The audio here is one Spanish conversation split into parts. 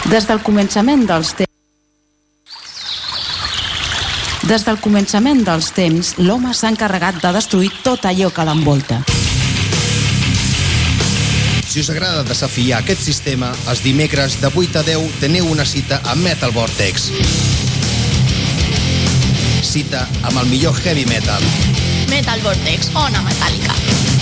Des del començament dels temps, l'home s'ha encarregat de destruir tot allò que l'envolta. Si us agrada desafiar aquest sistema, els dimecres de 8 a 10 teniu una cita a Metal Vortex. Cita amb el millor heavy metal. Metal Vortex, Ona Metàl·lica.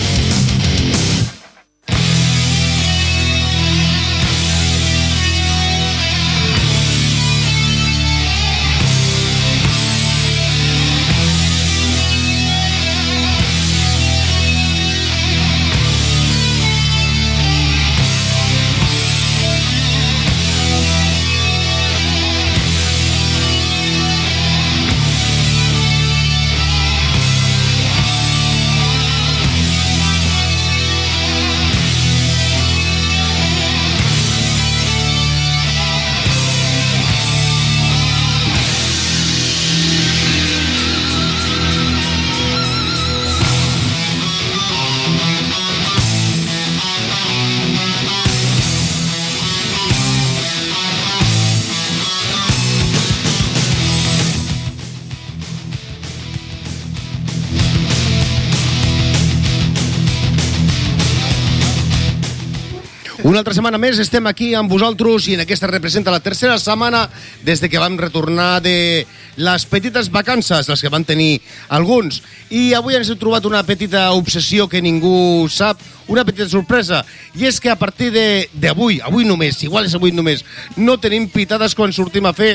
Una altra setmana més estem aquí amb vosaltres i en aquesta representa la tercera setmana des de que vam retornar de les petites vacances, les que van tenir alguns. I avui ens hem trobat una petita obsessió que ningú sap, una petita sorpresa, i és que a partir d'avui, avui només, igual és avui només, no tenim pitades quan sortim a fer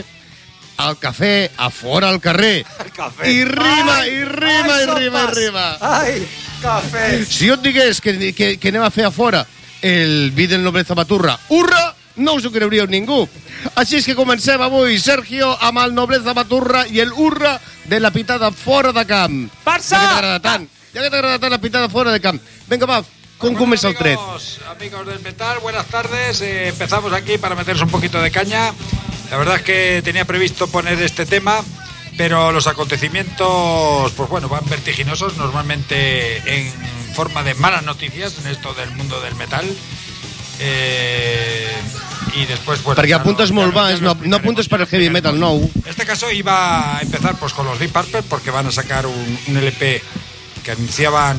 el cafè a fora al carrer. El cafè. I rima, i rima, i rima, i rima. Ai, cafè. Si jo et digués que anem a fer a fora el vi del Nobleza Baturra, urra, no us ho creuríeu ningú. Així és que comencem avui, Sergio, amb el Nobleza Baturra i el urra de la pitada fora de camp. Barça! Ja que t'agrada tant la pitada fora de camp. Vinga, va, com comença el tret? Amigos del metal, buenas tardes. Empezamos aquí para meternos un poquito de caña. La verdad es que tenía previsto poner este tema, pero los acontecimientos, pues bueno, van vertiginosos, normalmente en forma de malas noticias en esto del mundo del metal. Y después, bueno, perquè apuntes molt baix, no apuntes per el heavy metal nou. En este caso iba a empezar pues con los Deep Purple, porque van a sacar un LP que anunciaban,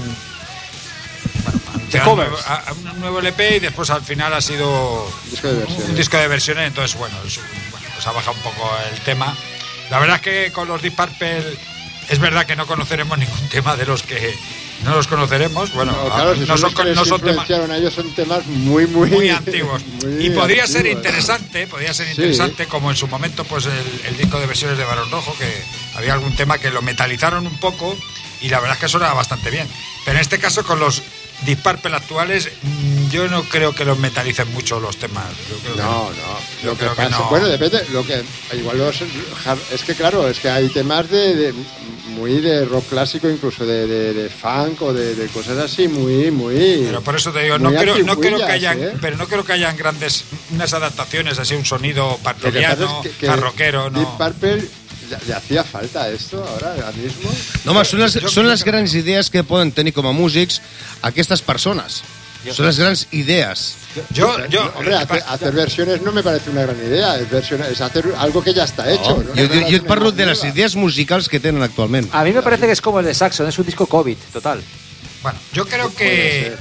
un nuevo LP, y después al final ha sido un disco de versiones. Entonces bueno, pues ha bajado un poco el tema. La verdad es que con los Deep Purple es verdad que no conoceremos ningún tema de los que no los conoceremos. Bueno, no, claro, si no son temas a ellos, son temas muy antiguos. Y podría ser interesante, sí, como en su momento pues el disco de versiones de Barón Rojo, que había algún tema que lo metalizaron un poco y la verdad es que sonaba bastante bien. Pero en este caso con los Deep Purple actuales, yo no creo que los metalicen mucho los temas. Lo que pasa, bueno, depende. Igual es que claro, es que hay temas muy de rock clásico, incluso de funk o de cosas así, muy. Pero por eso te digo, no creo que hayan, pero no creo que hayan unas adaptaciones así, un sonido parpeliano, rockero, no. Deep Purple ¿le hacía falta esto ahora mismo? No, són les grans idees que poden tenir com a músics aquestes persones. Son las grandes ideas. Hombre, hacer versiones no me parece una gran idea. Es hacer algo que ya está hecho. ¿no? Yo te parlo de las ideas musicales que tienen actualmente. A mí me parece que es como el de Saxon, es un disco COVID, total. Bueno, yo creo que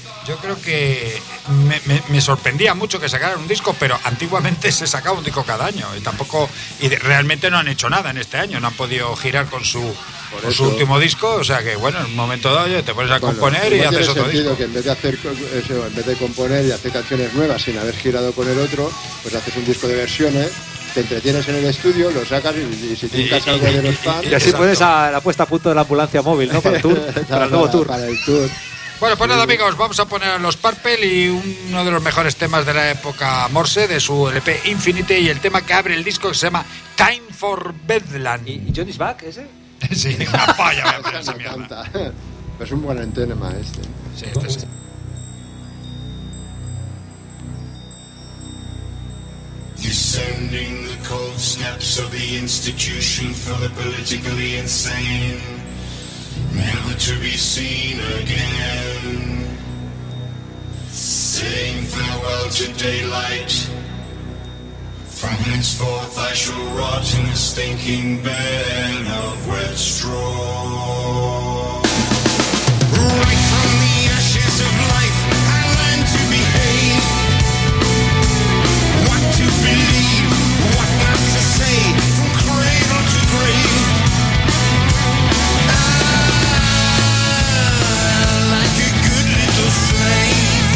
me sorprendía mucho que sacaran un disco, pero antiguamente se sacaba un disco cada año y realmente no han hecho nada en este año, no han podido girar con su último disco, o sea que bueno, en un momento dado te pones a componer y haces otro disco. Que en vez de hacer eso, en vez de componer y hacer canciones nuevas sin haber girado con el otro, pues haces un disco de versiones, te entretienes en el estudio, lo sacas y si tienes algo de los fans... Y así pones la puesta a punto de la ambulancia móvil, ¿no? Para el tour, para el nuevo tour. Para el tour. Bueno, pues nada, amigos, vamos a poner a los Purple y uno de los mejores temas de la época Morse, de su LP Infinite, y el tema que abre el disco, que se llama Time for Bedlam. ¿Y Johnny's Back ese? Sí, una polla voy a poner esa mierda. Es un buen tema este. Sí, este sí. Descending the cold steps of the institution for the politically insane, never to be seen again, saying farewell to daylight, From henceforth I shall rot in a stinking bed of wet straw. Right from the ashes of life I learned to behave, what to believe, what not to say, from cradle to grave. Like a good little slave,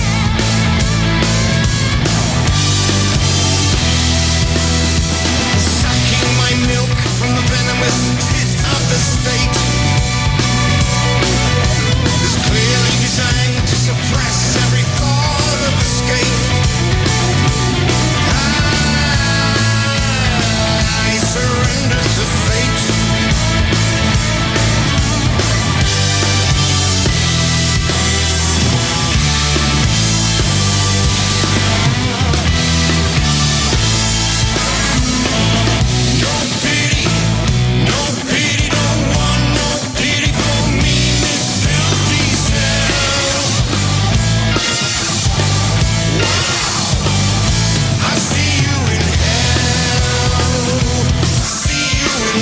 sucking my milk from the venomous tit of the state, is clearly designed to suppress every thought of escape. I surrender to fate. No pity, no pity, no one, no pity for me, this filthy cell. I see you in hell, see you in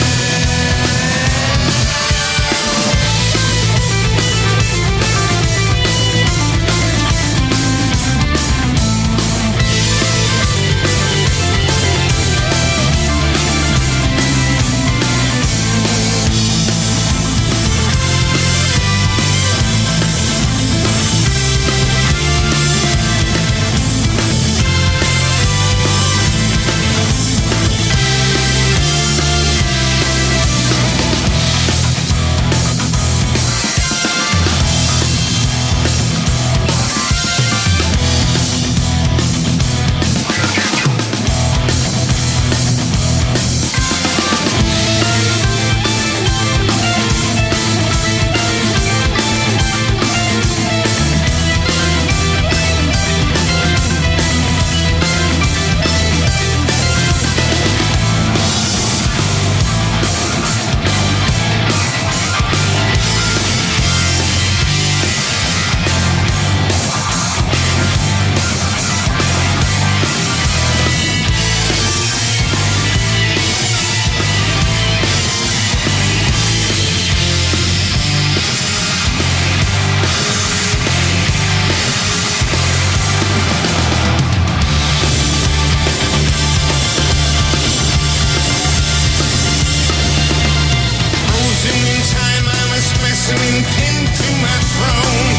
frozen in time, I'm a specimen pinned to my throne,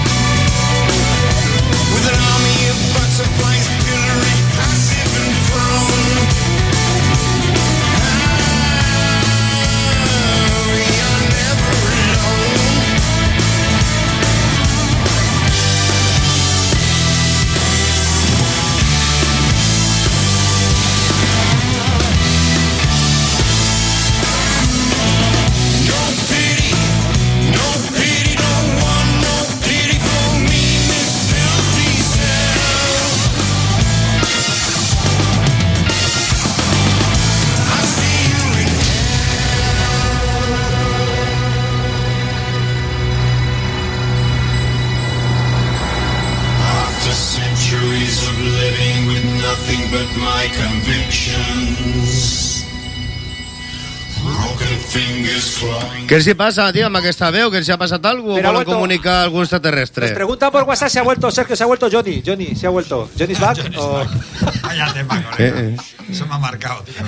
with an army of butterflies pilloried, passive and prone. We are never alone. No pity, no pity, no one, no pity for me, this filthy cell. I see you in after centuries of living with nothing but my convictions, broken fingers clawing. Què els hi passa, tio, amb aquesta veu? Que els hi ha passat alguna cosa? Però ha ¿O volen vuelto- comunicar a algún extraterrestre? Nos pregunta por WhatsApp si ha vuelto Sergio, se ha vuelto Johnny. Johnny, se ha vuelto. ¿Johnny's back? o- Vaya tema, colega. Eso me ha marcado, tío.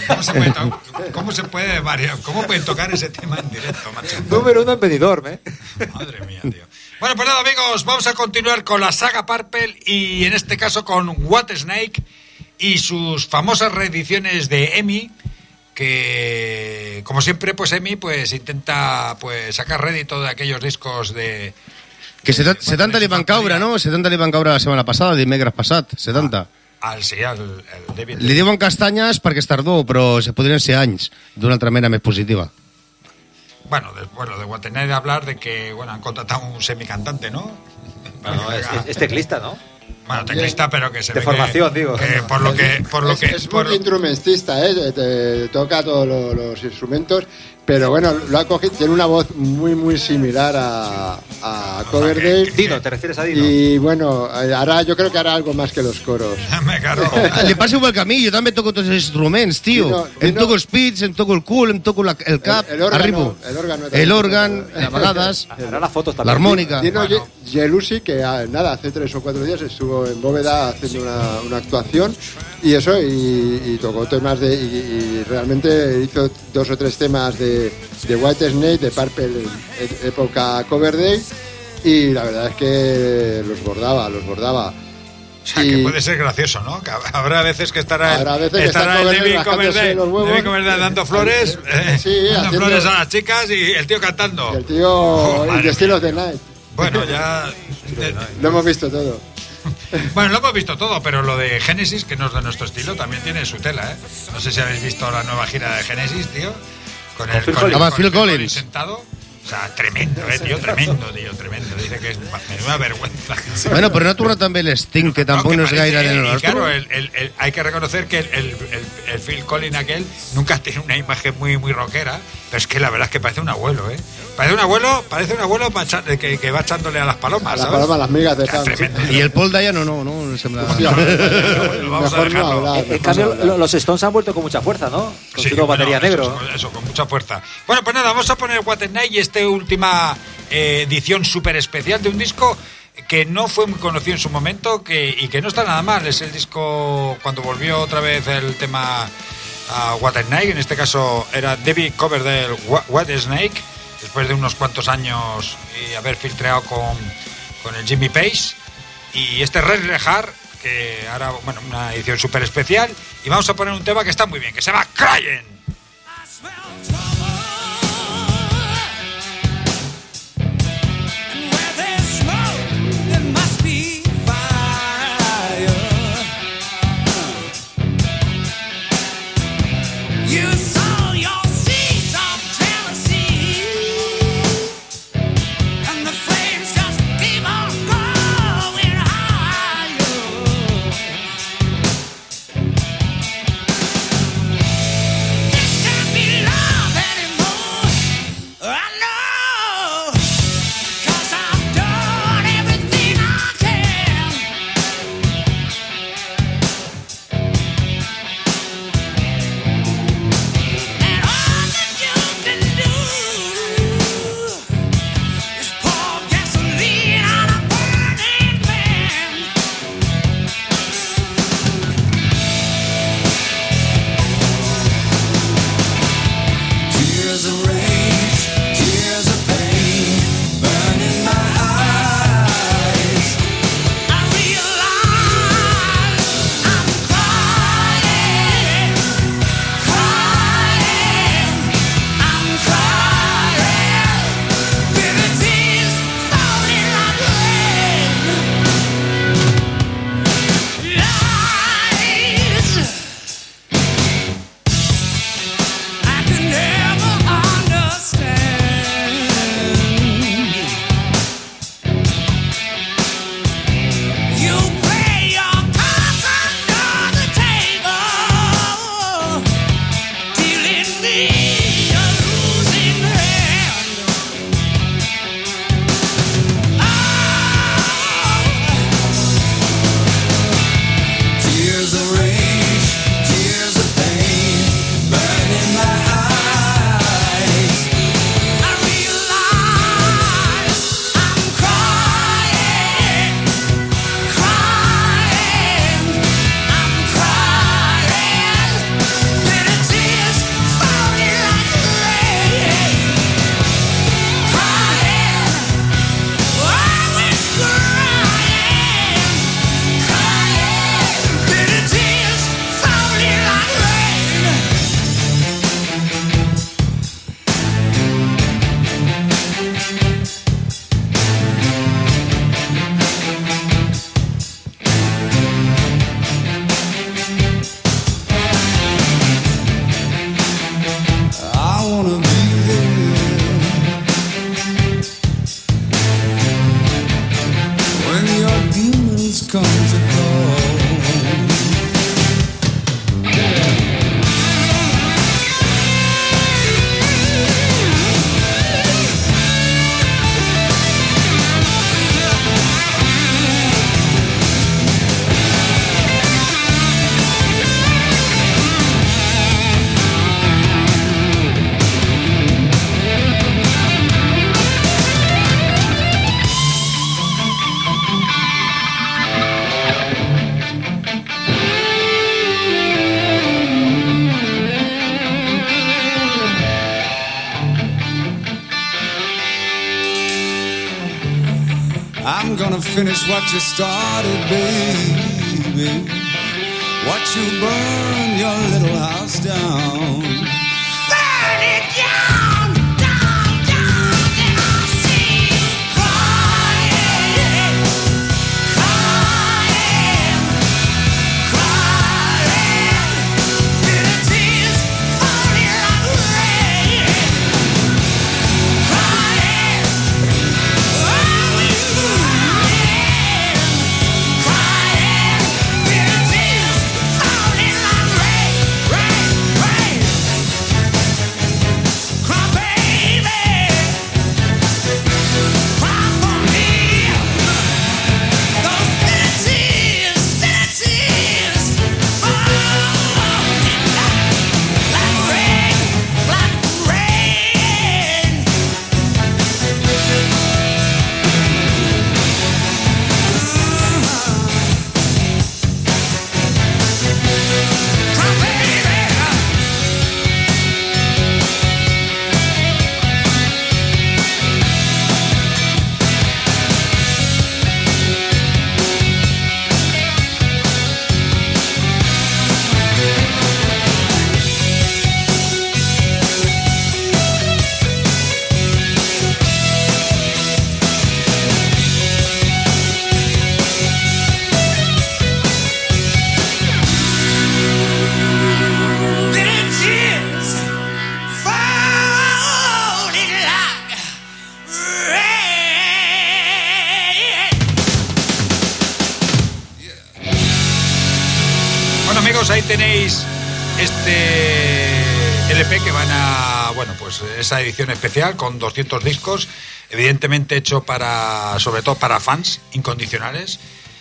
¿Cómo pueden tocar ese tema en directo, macho? Número 1 en Benidorm, ¿eh? Madre mía, tío. Bueno, pues nada, amigos, vamos a continuar con la saga Purple y en este caso con Whitesnake y sus famosas reediciones de EMI, que como siempre, pues EMI pues intenta pues sacar rédito de aquellos discos de... Que 70 li van caure, no? 70 li van caure la setmana passada, dimecres passat, 70. Al David. Li diuen castanyes perquè és tardor, però se podrien ser anys d'una altra mena més positiva. Bueno, de Whitesnake de hablar de que bueno, han contratado un semicantante, ¿no? Bueno, es teclista, ¿no? Bueno, teclista, pero que se de ve formación, que, digo. que por lo que es muy instrumentista, toca todos los instrumentos Pero bueno, lo ha cogido, tiene una voz muy similar a Coverdale. Dino, ¿te refieres a Dino? Y bueno, yo creo que hará algo más que los coros. Li passa igual que a mi, jo també toco tots els instruments, tio. Em toco els pits, em toco el cul, em toco el cap, arribo. El òrgan, a vegades, l'harmònica. Dino Gelusi, que nada, hace 3 o 4 días estuvo en Bóveda haciendo una actuación y eso, y tocó temas y realmente hizo 2 o 3 temas de White Snake, de Purple en época Coverdale, y la verdad es que los bordaba. O sea, que puede ser gracioso, ¿no? Que habrá veces que estará el David Coverdale dando flores, dando flores a las chicas y el tío cantando. Y el tío in the Style of the Night. Bueno, ya... Lo hemos visto todo. Bueno, lo hemos visto todo, pero lo de Genesis, que no es de nuestro estilo, también tiene su tela, ¿eh? No sé si habéis visto la nueva gira de Genesis, tío. Con Phil Collins sentado. O sea, tremendo, tío, tremendo. Dice que es una vergüenza. Bueno, pero no ha tornat també l'Sting, que tampoc no és gaire de nostre. Claro, hay que reconocer que el Phil Collins aquel nunca tiene una imagen muy rockera, pero es que la verdad es que parece un abuelo, ¿eh? Parece un abuelo que va echándole a las palomas, ¿sabes? A las palomas, las migas de pan. Y el Paul Dayano no sembla... Vamos a dejarlo. En cambio, los Stones han vuelto con mucha fuerza, ¿no? Con su batería negro. Eso, con mucha fuerza. Bueno, pues nada, vamos a poner What a Night y esta última edición súper especial de un disco que no fue muy conocido en su momento y que no está nada mal. Es el disco cuando volvió otra vez el tema a What a Night, en este caso era David Coverdale White Snake, después de unos cuantos años y haber filtrado con el Jimmy Page, y este Red Hard, que ahora, bueno, una edición súper especial, y vamos a poner un tema que está muy bien, que se llama Crying. Yeah. I'm gonna finish what you started, baby. Watch you burn your little house down. Burn it down, down, down, down. See you crying, crying, crying. Bitter tears falling like rain. Crying, oh, you crying, bitter tears falling like rain, rain, rain. Cry, baby, cry for me. Those bitter tears falling like rain, like rain. Cry, baby. Bitter tears falling like rain. Bueno, amigos, ahí tenéis este LP que van a, bueno, pues esa edición especial con 200 discos, evidentemente hecho para, sobre todo para fans incondicionales.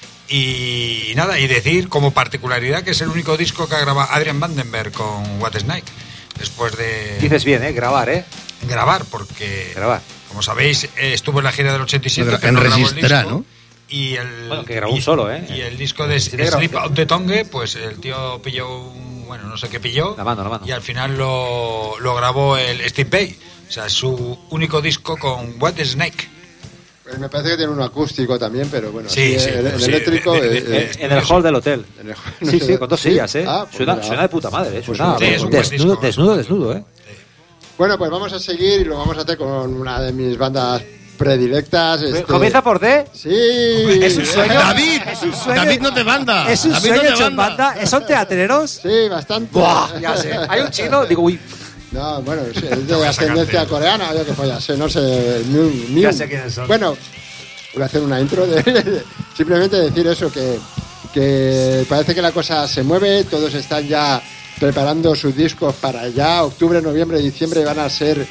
Y nada, y decir como particularidad que es el único disco que ha grabado Adrian Vandenberg con Whitesnake. Después de Dices bien, grabar, grabar, porque Grabar. como sabéis, estuvo en la gira del 87, Bueno, pero no grabó el enregistrará, disco. ¿no? Y el, Bueno, que grabó un solo, ¿eh? Y el disco de Sí, grabó. Slip Out the Tongue, pues el tío pilló bueno, no sé qué pilló. La mano. Y al final lo grabó el Steve Vai. O sea, es su único disco con Whitesnake. Pues me parece que tiene un acústico también, pero bueno, Sí, así, sí, el sí, eléctrico... En el hall del hotel. en el- Sí, con 2 ¿Sí? sillas, ¿eh? Ah, pues suena, mira. suena de puta madre, Pues suena sí, es un buen desnudo, disco. desnudo, ¿eh? Bueno, pues vamos a seguir y lo vamos a hacer con una de mis bandas predilectas. Comienza por D. Sí. Es un sueño. David, Es un sueño. David no te manda. Es un David sueño no te hecho en manda. banda. ¿Son teatreros? Sí, bastante. Buah, ya sé. Hay un chino, digo, uy. No, bueno, es voy de a ascendencia sacarte. coreana, yo que follas, no sé. New. Ya sé quiénes son. Bueno, voy a hacer una intro de simplemente decir eso, que parece que la cosa se mueve, todos están ya preparando sus discos para ya, octubre, noviembre, diciembre, van a ser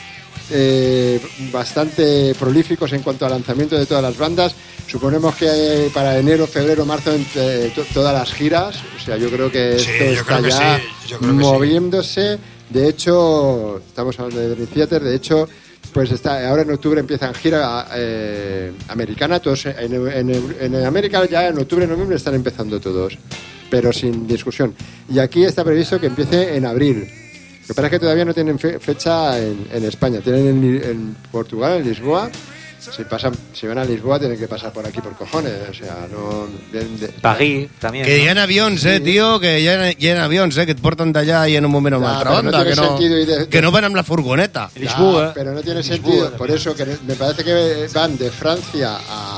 bastante prolíficos en cuanto al lanzamiento de todas las bandas. Suponemos que para enero, febrero, marzo, entre todas las giras, o sea, yo creo que Sí, esto yo está creo que ya sí, yo creo que sí. moviéndose. De hecho, estamos hablando de Dream Theater, de hecho, pues está ahora en octubre empiezan gira americana, todos en América ya en octubre, noviembre están empezando todos, pero sin discusión. Y aquí está previsto que empiece en abril. Lo que pasa es que todavía no tienen fecha en España, tienen en Portugal, en Lisboa. Si van a Lisboa tienen que pasar por aquí por cojones, o sea, no... París también. Que ¿no? hi ha avions, tio, que hi ha avions, que et porten d'allà i en un moment o una Ja, altra però no banda, tiene sentido ir que no van amb la furgoneta. Ya, pero no tiene sentido. Por eso que me parece que van de Francia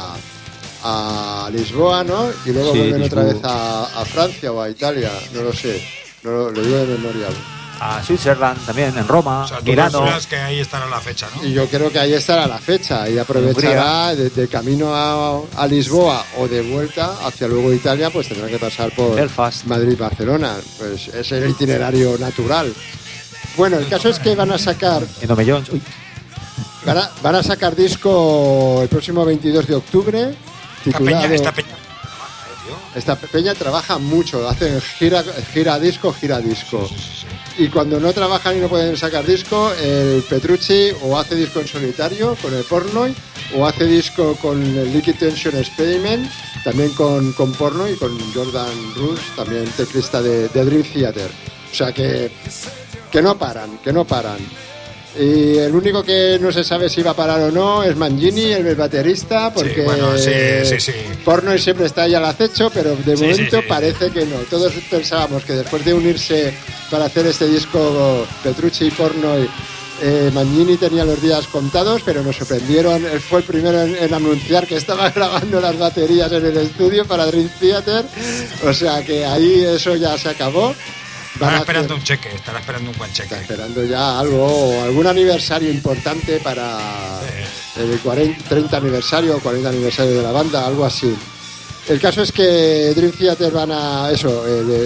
a Lisboa, ¿no? Y luego Sí, vuelven otra Lisboa. vez a Francia o a Italia. No lo sé. No lo digo de memoria. A Switzerland también, en Roma, O sea, tú Milano. calculas que ahí estará la fecha, ¿no? Y yo creo que ahí estará la fecha. Y aprovechará de camino a Lisboa o de vuelta hacia luego Italia, pues tendrá que pasar por Belfast. Madrid, Barcelona. Pues es el itinerario natural. Bueno, el caso es que van a sacar En Omellón. Uy, Van a sacar disco el próximo 22 de octubre, titulado... Esta peña trabaja mucho, hacen gira disco. Y cuando no trabajan y no pueden sacar disco, el Petrucci o hace disco en solitario con el Pornoy, o hace disco con el Liquid Tension Experiment, también con Pornoy y con Jordan Roos, también teclista de Dream Theater. O sea que no paran. Y el único que no se sabe si va a parar o no es Mangini, el baterista, porque Sí, bueno, sí. Portnoy siempre está ahí al acecho, pero de Sí, momento sí. parece que no. Todos pensábamos que después de unirse para hacer este disco Petrucci y Portnoy, Mangini tenía los días contados, pero nos sorprendieron. Él fue el primero en anunciar que estaba grabando las baterías en el estudio para Dream Theater, o sea que ahí eso ya se acabó. Estará esperando un cheque, estará esperando un buen cheque. Está esperando ya algo, algún aniversario importante para el 30 aniversario o 40 aniversario de la banda, algo así. El caso es que Dream Theater van a eso,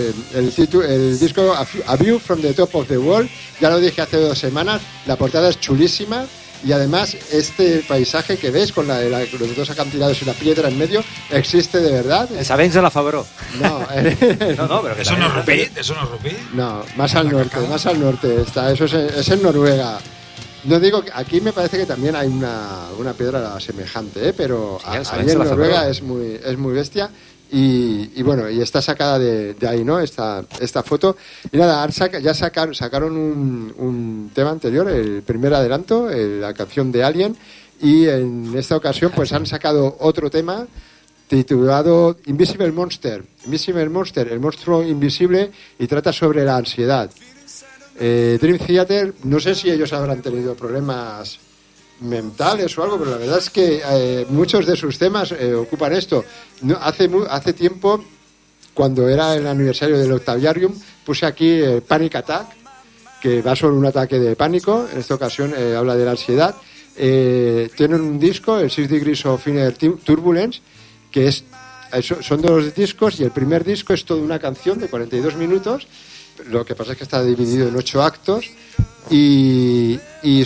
el disco A View from the Top of the World, ya lo dije hace 2 semanas, la portada es chulísima. Y además este paisaje que ves con los 2 acantilados y la piedra en medio existe de verdad. El Sabens de la Fabró. No, No, pero que ¿Eso no es también- rupí? ¿Eso no es rupí? no, más al norte está. Eso es en Noruega. No digo que aquí me parece que también hay una piedra semejante, pero Sí, el ahí Sabens en de la Noruega Fabró. es muy bestia. Y bueno, y está sacada de ahí, ¿no? Esta foto. Y nada, ya sacaron un tema anterior, el primer adelanto, la canción de Alien, y en esta ocasión pues han sacado otro tema titulado Invisible Monster. Invisible Monster, el monstruo invisible, y trata sobre la ansiedad. Dream Theater, no sé si ellos habrán tenido problemas mentales o algo, pero la verdad es que muchos de sus temas ocupan esto. No, hace tiempo, cuando era el aniversario del Octaviarium, puse aquí Panic Attack, que va sobre un ataque de pánico. En esta ocasión habla de la ansiedad. Tienen un disco, el 6 Degrees of Inner Turbulence, que son 2 discos, y el primer disco es toda una canción de 42 minutos. Lo que pasa es que está dividido en 8 actos y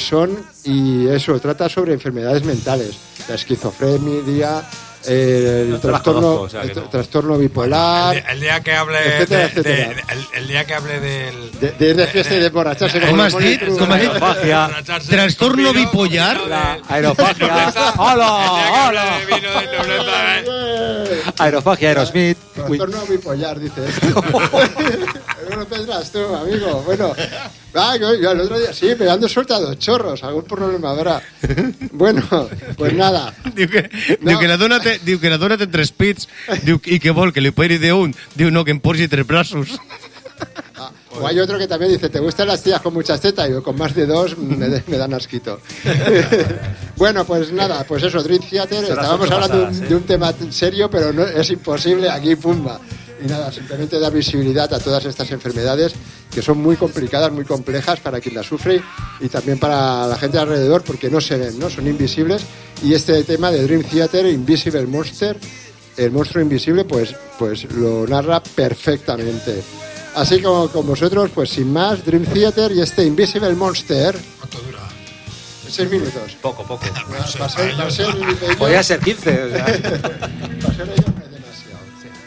eso trata sobre enfermedades mentales, la esquizofrenia, el No te las trastorno, conozco, o sea que no. trastorno bipolar, El día que hable etcétera, etcétera. el día que hable del de ir de fiesta y de emborracharse ¿Cómo como has los dit? Monitrus. Com has dit? Aerofagia. Trastorno bipolar? La aerofagia. ¡Hola! Aerofagia, Aerosmith. Uy. Trastorno bipolar, dice. No lo tendrás tú, amigo. Bueno, yo el otro día, sí, me ando soltado chorros, algún problema habrá. Bueno, pues nada. Diu que No. la dona té 3 pits, diu, i que vol que li operi d'un, diu no, que em posi 3 braços. O hay otro que también dice, ¿te gustan las tías con muchas tetas? Y yo, con más de 2 me dan asquito. Bueno, pues nada, pues eso, Dream Theater. Son las Estábamos 8 hablando pasadas, de un tema serio, pero no, es imposible, aquí pumba. Y nada, simplemente dar visibilidad a todas estas enfermedades que son muy complicadas, muy complejas para quien las sufre y también para la gente alrededor, porque no se ven, ¿no? Son invisibles. Y este tema de Dream Theater, Invisible Monster, el monstruo invisible, pues lo narra perfectamente. Así como con vosotros, pues sin más, Dream Theater y este Invisible Monster. ¿Cuánto dura? 6 minutos. Poco. No sé, Va a ser Podría ser 15. O sea. va a ser ello demasiado.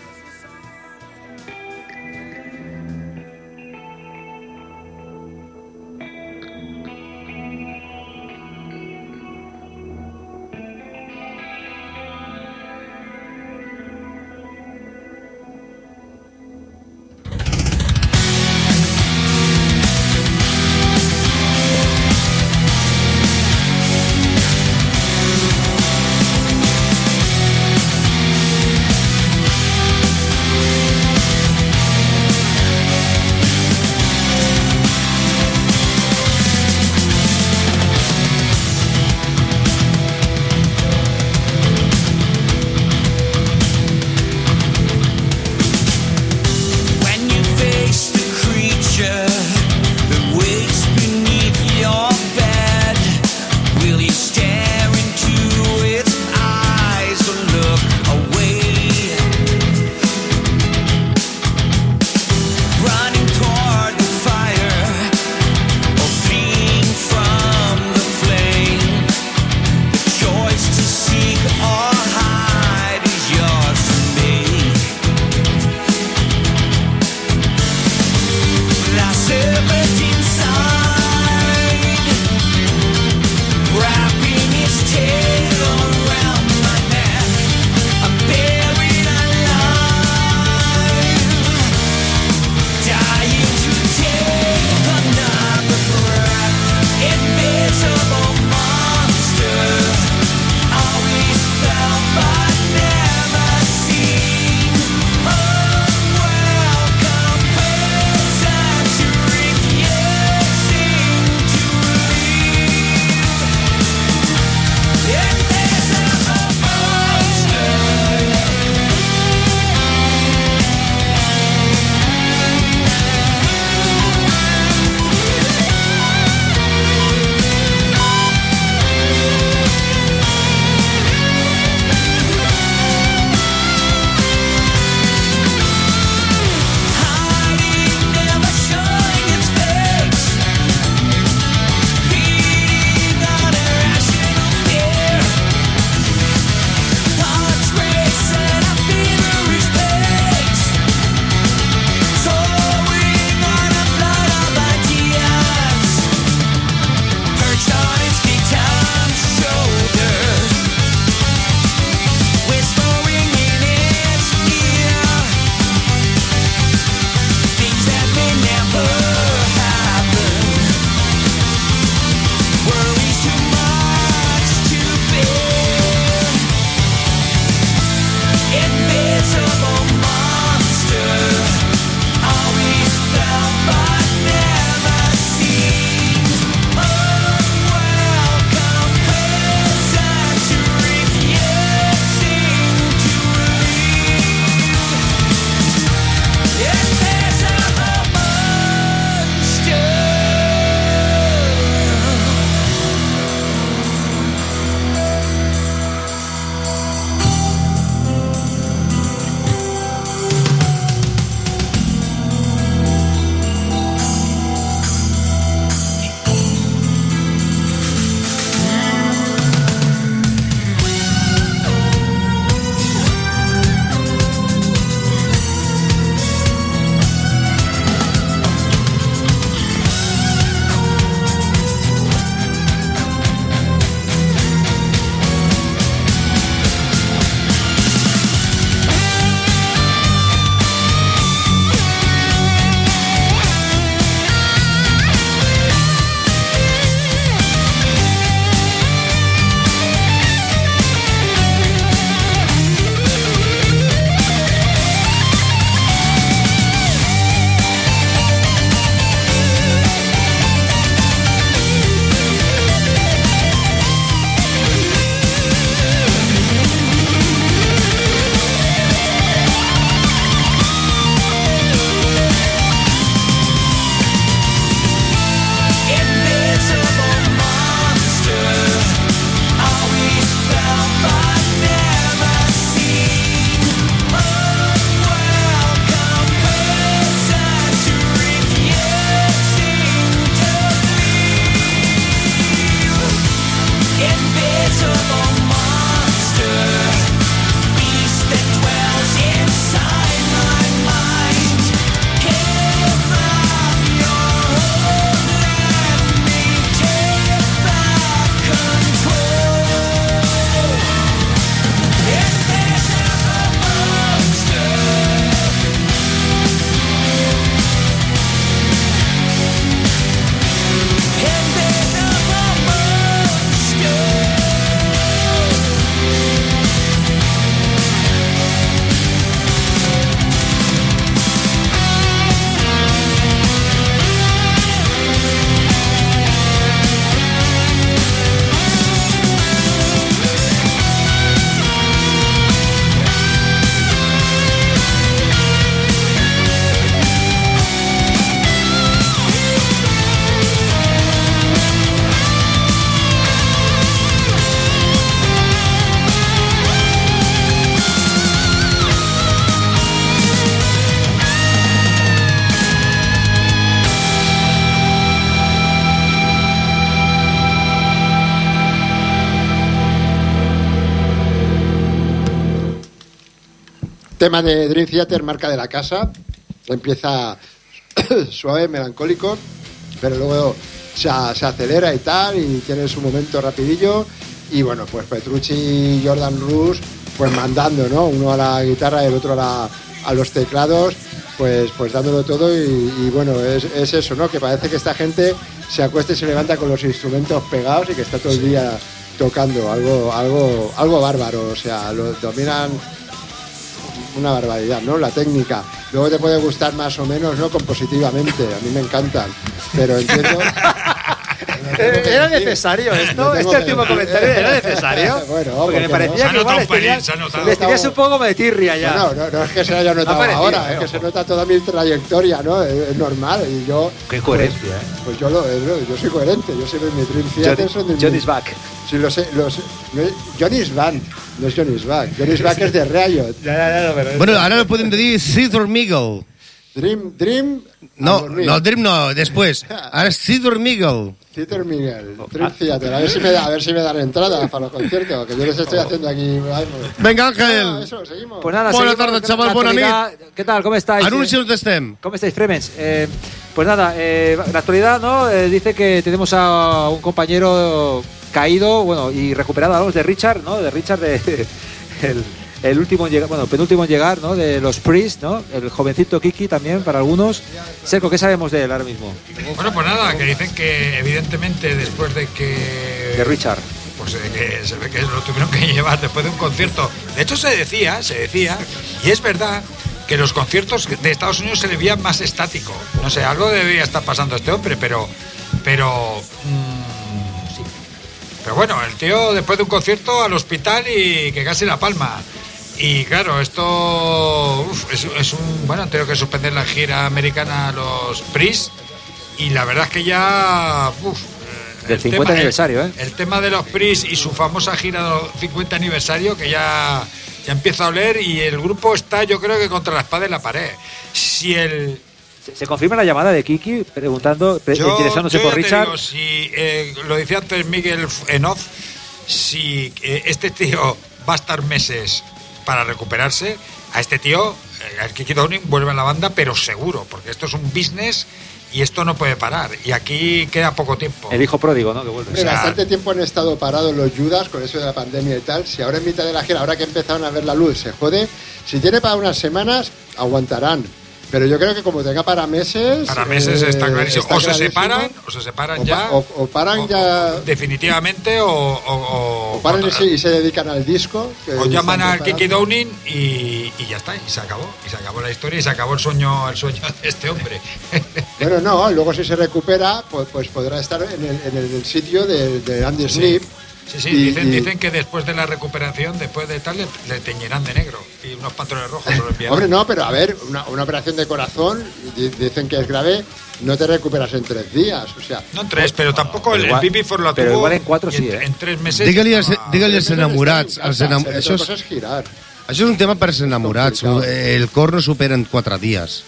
When you face the creature that waits beneath your bed, will you stare into its eyes or look away? Running toward the fire or fleeing from the flame, the choice to seek or hide is yours to make. La serpent inside, wrapping Tema de Dream Theater, marca de la casa. Empieza suave, melancólico, pero luego se acelera y tal, y tiene su momento rapidillo. Y bueno, pues Petrucci y Jordan Rus pues mandando, ¿no? Uno a la guitarra y el otro a los teclados, pues dándolo todo. Y bueno, es eso, ¿no? Que parece que esta gente se acuesta y se levanta con los instrumentos pegados y que está todo el día tocando algo bárbaro. O sea, lo dominan una barbaridad, ¿no? La técnica. Luego te puede gustar más o menos, ¿no? Compositivamente. A mí me encantan. Pero entiendo... ¿Era necesario esto? ¿Este último comentario era necesario? Bueno, porque me parecía que igual les tenías un poco como de tirria ya. No es que se haya notado ahora, es que se nota toda mi trayectoria, ¿no? Es normal. Y yo. Qué coherencia, Pues yo soy coherente, yo soy de mi Dream Theater. Johnny's Back. Sí, lo sé. No, Johnny's Band, no es Johnny's Back. Johnny's Back es de Riot. Bueno, ahora lo pueden decir Theodore Miguel. Dream. No, Dream no, después. Ahora es Theodore Miguel. Theater Miguel, Dream Theater. A ver si me dan entrada para los conciertos, que yo les estoy haciendo aquí. Venga, Ángel. Eso, seguimos. Pues nada, Buenas seguimos tardes, chaval, con la buena actualidad. ¿Qué tal? ¿Cómo estáis? Anuncios de STEM. ¿Cómo estáis, Fremens? Pues nada, la actualidad, ¿no? Dice que tenemos a un compañero caído, bueno, y recuperado, hablamos de Richard, ¿no? De Richard, el último en llegar, bueno, penúltimo en llegar, ¿no? De los Priest, ¿no? El jovencito Kiki también para algunos. Sergio, ¿qué sabemos de él ahora mismo? Bueno, pues nada, que dicen que evidentemente después de que... De Richard. Pues que se ve que lo tuvieron que llevar después de un concierto. De hecho se decía, y es verdad, que los conciertos de Estados Unidos se le veían más estático. No sé, algo debería estar pasando a este hombre, pero bueno, el tío después de un concierto al hospital y que casi la palma. Y claro, esto es un... Bueno, han tenido que suspender la gira americana a los Priest y la verdad es que ya... Del 50 aniversario, ¿eh? El tema de los Priest y su famosa gira del 50 aniversario que ya empieza a oler y el grupo está, yo creo que contra la espada y la pared. Si el... Se confirma la llamada de Kiki preguntando, interesándose por Richard. Digo, si lo decía antes Miguel en off, si este tío va a estar meses para recuperarse, a este tío, al Kiki Downing, vuelve a la banda, pero seguro, porque esto es un business y esto no puede parar. Y aquí queda poco tiempo. El hijo pródigo, ¿no? Que vuelve. Bastante tiempo han estado parados los Judas con eso de la pandemia y tal. Si ahora en mitad de la gira, ahora que empezaron a ver la luz, se jode, si tiene para unas semanas, aguantarán. Pero yo creo que como tenga para meses... Para meses está clarísimo. O se separan ya... O paran ya... Definitivamente o paran y se dedican al disco. O llaman al Kiki Downing y ya está. Y se acabó. Y se acabó la historia y se acabó el sueño de este hombre. Bueno, no. Luego si se recupera, pues podrá estar en el sitio de Andy Snip. Sí, dicen que después de la recuperación, después de tal, le teñirán de negro y unos pantalones rojos. Hombre, no, pero a ver, una operación de corazón, dicen que es grave, no te recuperas en 3 días, o sea... No en 3, pero tampoco el Pipi for la tuvo... Pero igual en 4 sí, en 3 meses... Digue-li als enamorats. Això és girar. Això és un tema per als enamorats. El cor no supera en 4 días.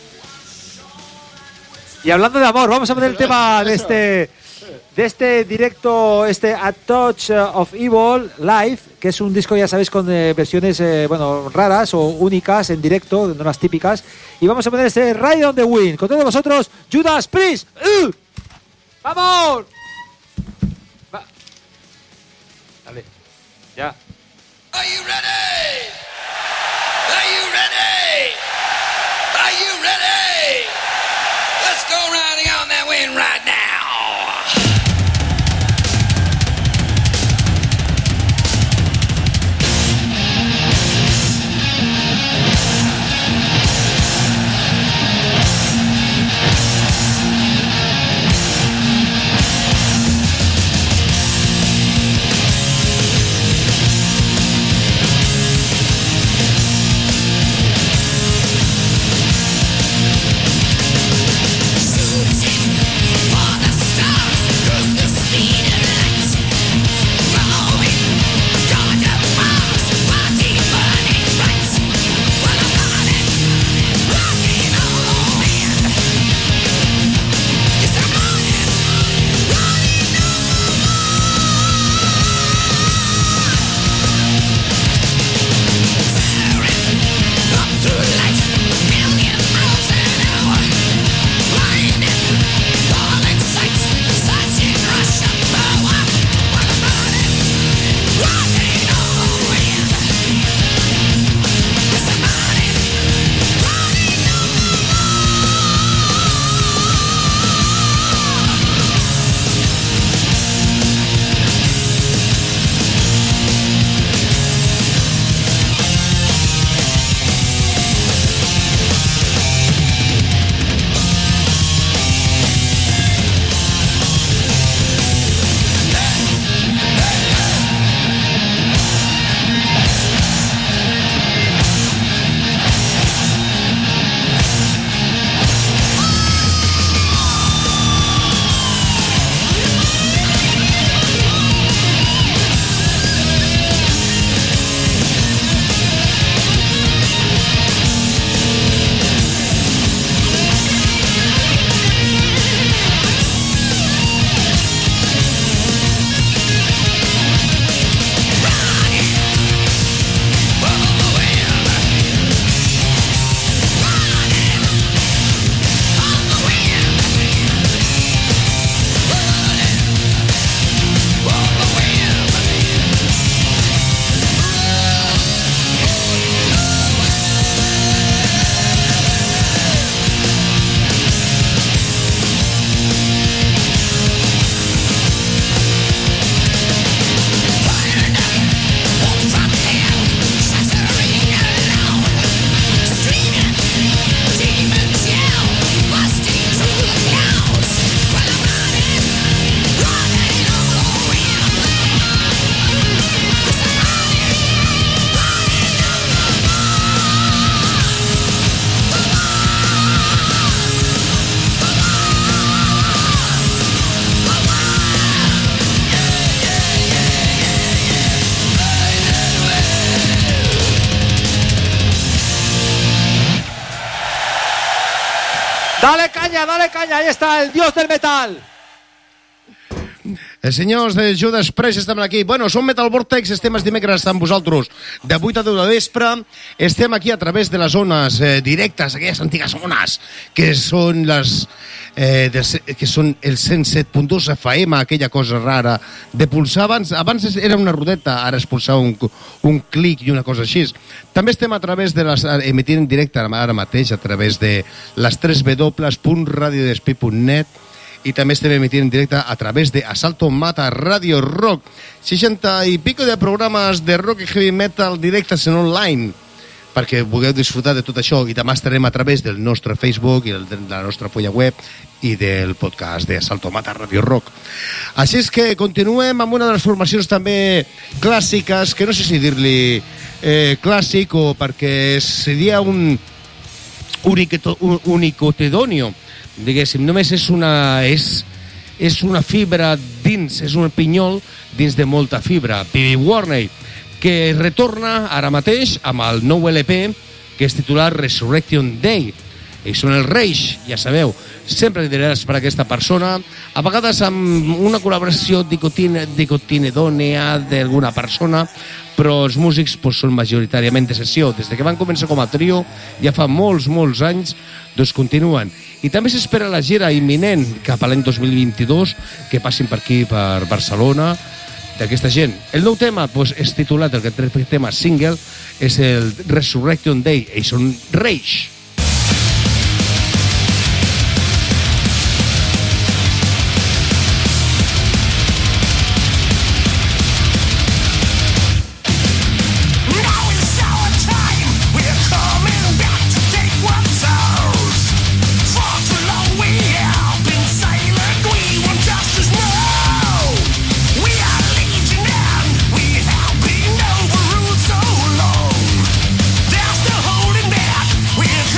Y hablando de amor, vamos a ver el tema de este directo, A Touch of Evil Live, que es un disco, ya sabéis, con versiones raras o únicas en directo, no las típicas. Y vamos a poner este Ride on the Wind. Con todos vosotros, Judas Priest. ¡Vamos! Dale, ya. Are you ready? Are you ready? Are you ready? Let's go riding on that wind right now. Dale caña, ahí está el dios del metal. Els senyors de Judas Priest estem aquí. Bueno, som Metal Vortex, estem els dimecres amb vosaltres de 8 a 10 de vespre. Estem aquí a través de les zones directes, aquelles antigues zones que són que són el 107.2 FM, aquella cosa rara de pulsar. Abans era una rodeta, ara es pulsava un clic i una cosa així. També estem a través de emitint en directe ara mateix a través de les 3w.radiodespí.net i també estem emitint en directe a través de Asalto Mata Radio Rock. 60 i pico de programes de rock i heavy metal directes en online perquè vulgueu disfrutar de tot això, i demà estarem a través del nostre Facebook i de la nostra polla web i del podcast de Asalto Mata Radio Rock. Així és que continuem amb una de les formacions també clàssiques, que no sé si dir-li clàssic o perquè seria un unicotedonio, diguéssim, només és una fibra dins, és un pinyol dins de molta fibra. P.B. Warney, que retorna ara mateix amb el nou LP, que és titulat Resurrection Day. Ells són el Rage, ja sabeu, sempre liderats per aquesta persona, a vegades amb una col·laboració dicotinedònia d'alguna persona, però els músics són majoritàriament de sessió. Des que van començar com a trio, ja fa molts anys, doncs continuen. I també s'espera la gira imminent cap a l'any 2022, que passin per aquí, per Barcelona, d'aquesta gent. El nou tema és titulat, el tema single, és el Resurrection Day. Ells són Rage. We're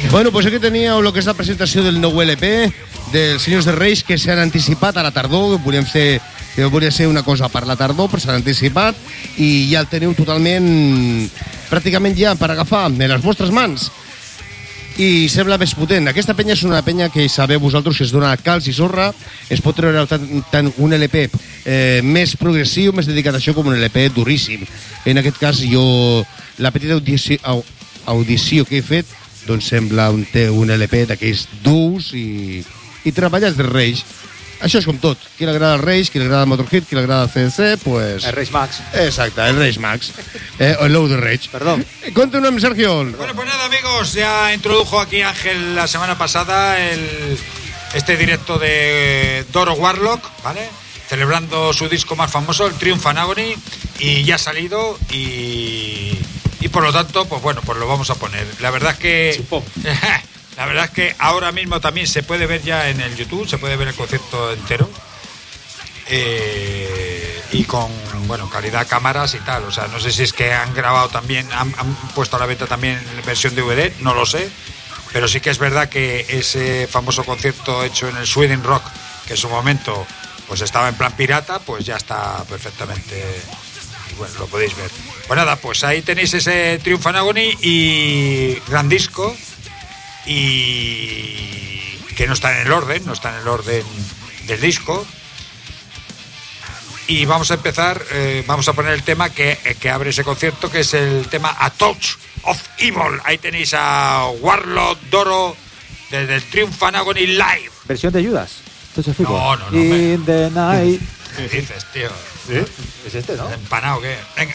Bueno, pues aquí teníeu el que és la presentació del nou LP dels Senyors de Reis, que s'han anticipat a la tardor, que volia ser una cosa per la tardor, però s'han anticipat i ja el teniu totalment, pràcticament ja per agafar en les vostres mans. I sembla més potent. Aquesta penya és una penya que sabeu vosaltres que es dona calç i sorra, es pot treure tant un LP més progressiu, més dedicat a això, com un LP duríssim. En aquest cas, jo, la petita audició que he fet, doncs sembla un LP d'aquells durs i treballats dels Reis. Això és com tot. Qui li agrada el Reis, qui li agrada el Motorhead, qui li agrada el CDC, pues... El Reis Max. Exacte, el Reis Max. El Low de Reis. Perdón. Continuem, Sergio. Bueno, pues nada, amigos, ya introdujo aquí Ángel la semana pasada este directo de Doro Warlock, ¿vale? Celebrando su disco más famoso, el Triumph and Agony, y ya ha salido y por lo tanto, pues bueno, pues lo vamos a poner. La verdad es que... La verdad es que ahora mismo también se puede ver ya en el YouTube, se puede ver el concierto entero. Y con, bueno, calidad cámaras y tal. O sea, no sé si es que han grabado también, han puesto a la venta también versión DVD, no lo sé. Pero sí que es verdad que ese famoso concierto hecho en el Sweden Rock, que en su momento pues estaba en plan pirata, pues ya está perfectamente... Y bueno, lo podéis ver. Pues nada, pues ahí tenéis ese Triumph and Agony y gran disco. Y que no está en el orden del disco. Y vamos a empezar, vamos a poner el tema que abre ese concierto, que es el tema A Touch of Evil. Ahí tenéis a Warlock Doro desde el Triumph and Agony Live. ¿Versión de Judas? No. In the night. ¿Qué dices, tío? ¿Sí? Es este, ¿no? ¿Empanado qué? Venga.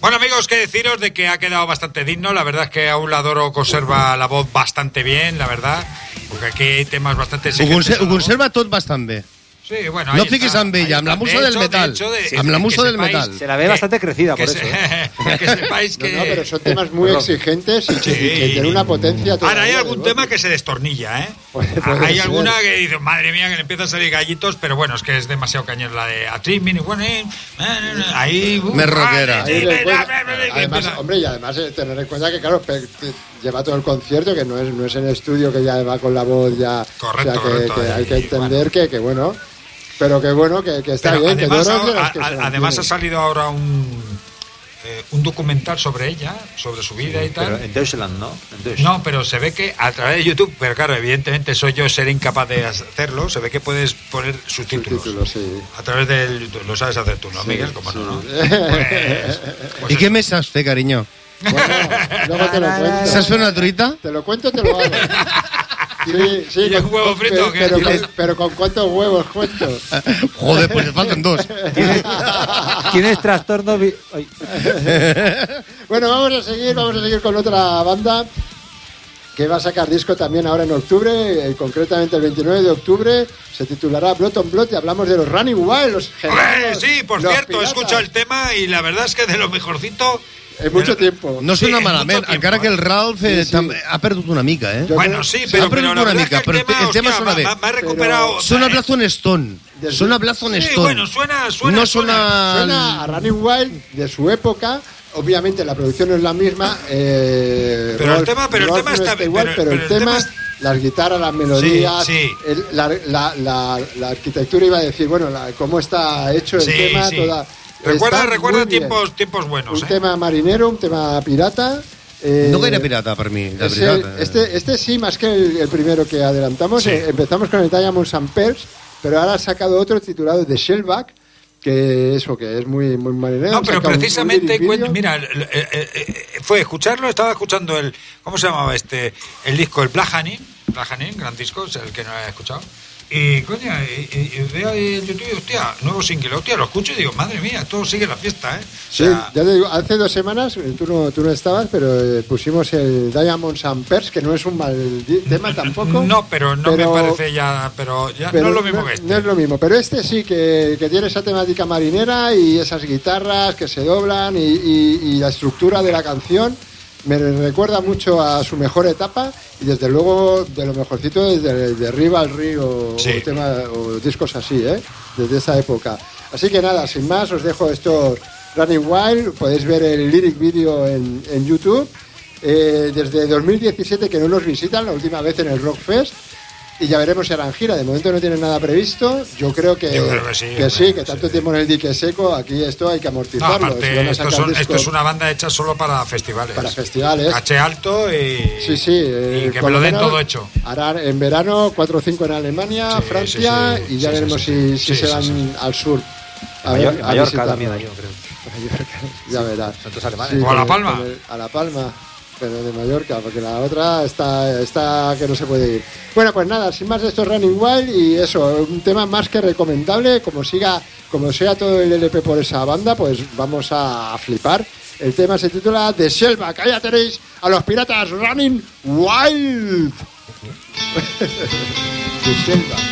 Bueno, amigos, que deciros de que ha quedado bastante digno. La verdad es que aún la Doro conserva la voz bastante bien, la verdad. Porque aquí hay temas bastante exigentes. Ho conserva tot bastant bé. Sí, bueno, No fiquis amb ella, amb la musa del metal. Amb la musa del metal. Se la ve bastante crecida, por eso. Que sepáis que... No, pero son temas muy exigentes y que tienen una potencia... Ahora, hay algún tema que se destornilla, ¿eh? Hay alguna que dice, madre mía, que le empiezan a salir gallitos, pero bueno, es que es demasiado cañón la de Atrim, ahí... Me rockera. Además, hombre, y además tener en cuenta que, claro, lleva todo el concierto, que no es en estudio, que ya va con la voz ya... Correcto, o sea, que correcto. hay que entender que bueno... Pero que bueno, que está Pero bien. Además ha salido ahora un documental sobre ella, sobre su vida y tal. Pero en Deutschland, ¿no? No, pero se ve que a través de YouTube, pero claro, evidentemente soy yo ser incapaz de hacerlo, se ve que puedes poner subtítulos. Sí. A través del YouTube. Lo sabes hacer tú, ¿no, Miguel? ¿Cómo no? I què més saps fer, carinyo? Bueno, luego te lo cuento. Saps fer una truita? Te lo cuento, te lo hago. Sí, ¿Y un huevo frito? Pero ¿con cuántos huevos cuento? Joder, pues le faltan 2. ¿Tienes trastorno? Bueno, vamos a seguir con otra banda que va a sacar disco también ahora en octubre, concretamente el 29 de octubre, se titulará Blood on Blood y hablamos de los Running Wild, los gemelos, sí, por los cierto, he piratas. escuchado el tema y la verdad es que de lo mejorcito... En mucho tiempo. No suena Sí, malament, mucho encara tiempo, que el Ralph ha perdut una mica, eh? Bueno, sí, Ha pero perdut la una verdad mica, es que però el tema sona bé. me ha recuperado... Sona Blazon Stone. Sona Blazon Sí, Stone. bueno, suena. No sona... Suena a Running Wild de su época. Obviamente la producción no es la misma. Pero el tema no está está igual, pero el tema, las guitarras, las melodías, Sí. la arquitectura, iba a decir, bueno, cómo está hecho el tema, sí. toda. Recuerda muy bien. tiempos buenos. Un tema marinero, un tema pirata. No gaire pirata, per mi. De Es veritat. este sí, más que el primero que adelantamos. Sí. Empezamos con el Diamonds and Pearls, pero ahora ha sacado otro titulado The Shellback, que es muy marinero. No, pero Saca un precisamente, lyric video. mira, fue escucharlo, estaba escuchando ¿cómo se llamaba el disco? El Black Honey, gran disco, es el que no he escuchado. Y coño, y veo ahí en YouTube, hostia, nuevo single, hostia, lo escucho y digo, madre mía, todo sigue la fiesta, ¿eh? Sí, ya te digo, hace 2 semanas, tú no estabas, pero pusimos el Diamonds and Pearls, que no es un mal tema tampoco. No, pero no me parece ya, pero no es lo mismo que este. No es lo mismo, pero este sí que tiene esa temática marinera y esas guitarras que se doblan y la estructura de la canción. Me recuerda mucho a su mejor etapa y desde luego de lo mejorcito desde de Rivalry o discos así, desde esa época. Así que nada, sin más, os dejo estos Running Wild. Podéis ver el lyric video en YouTube. Desde 2017 que no nos visitan, la última vez en el Rockfest. Y ya veremos si harán gira. De momento no tienen nada previsto. Yo creo que sí, que tanto tiempo en el dique seco, aquí esto hay que amortizarlo. No, aparte, esto es una banda hecha solo para festivales. Para festivales. Caché alto y que me lo den todo hecho. Harán en verano 4 o 5 en Alemania, Francia, y ya veremos si se van al sur. A Mallorca también, yo creo. Ya verás. Son todos alemanes. O a La Palma. A La Palma. Pero de Mallorca, porque la otra está que no se puede ir. Bueno, pues nada, sin más de estos Running Wild y eso, un tema más que recomendable, como sea todo el LP por esa banda, pues vamos a flipar. El tema se titula The Shellback. Ahí ya tenéis a los piratas Running Wild. The Shellback.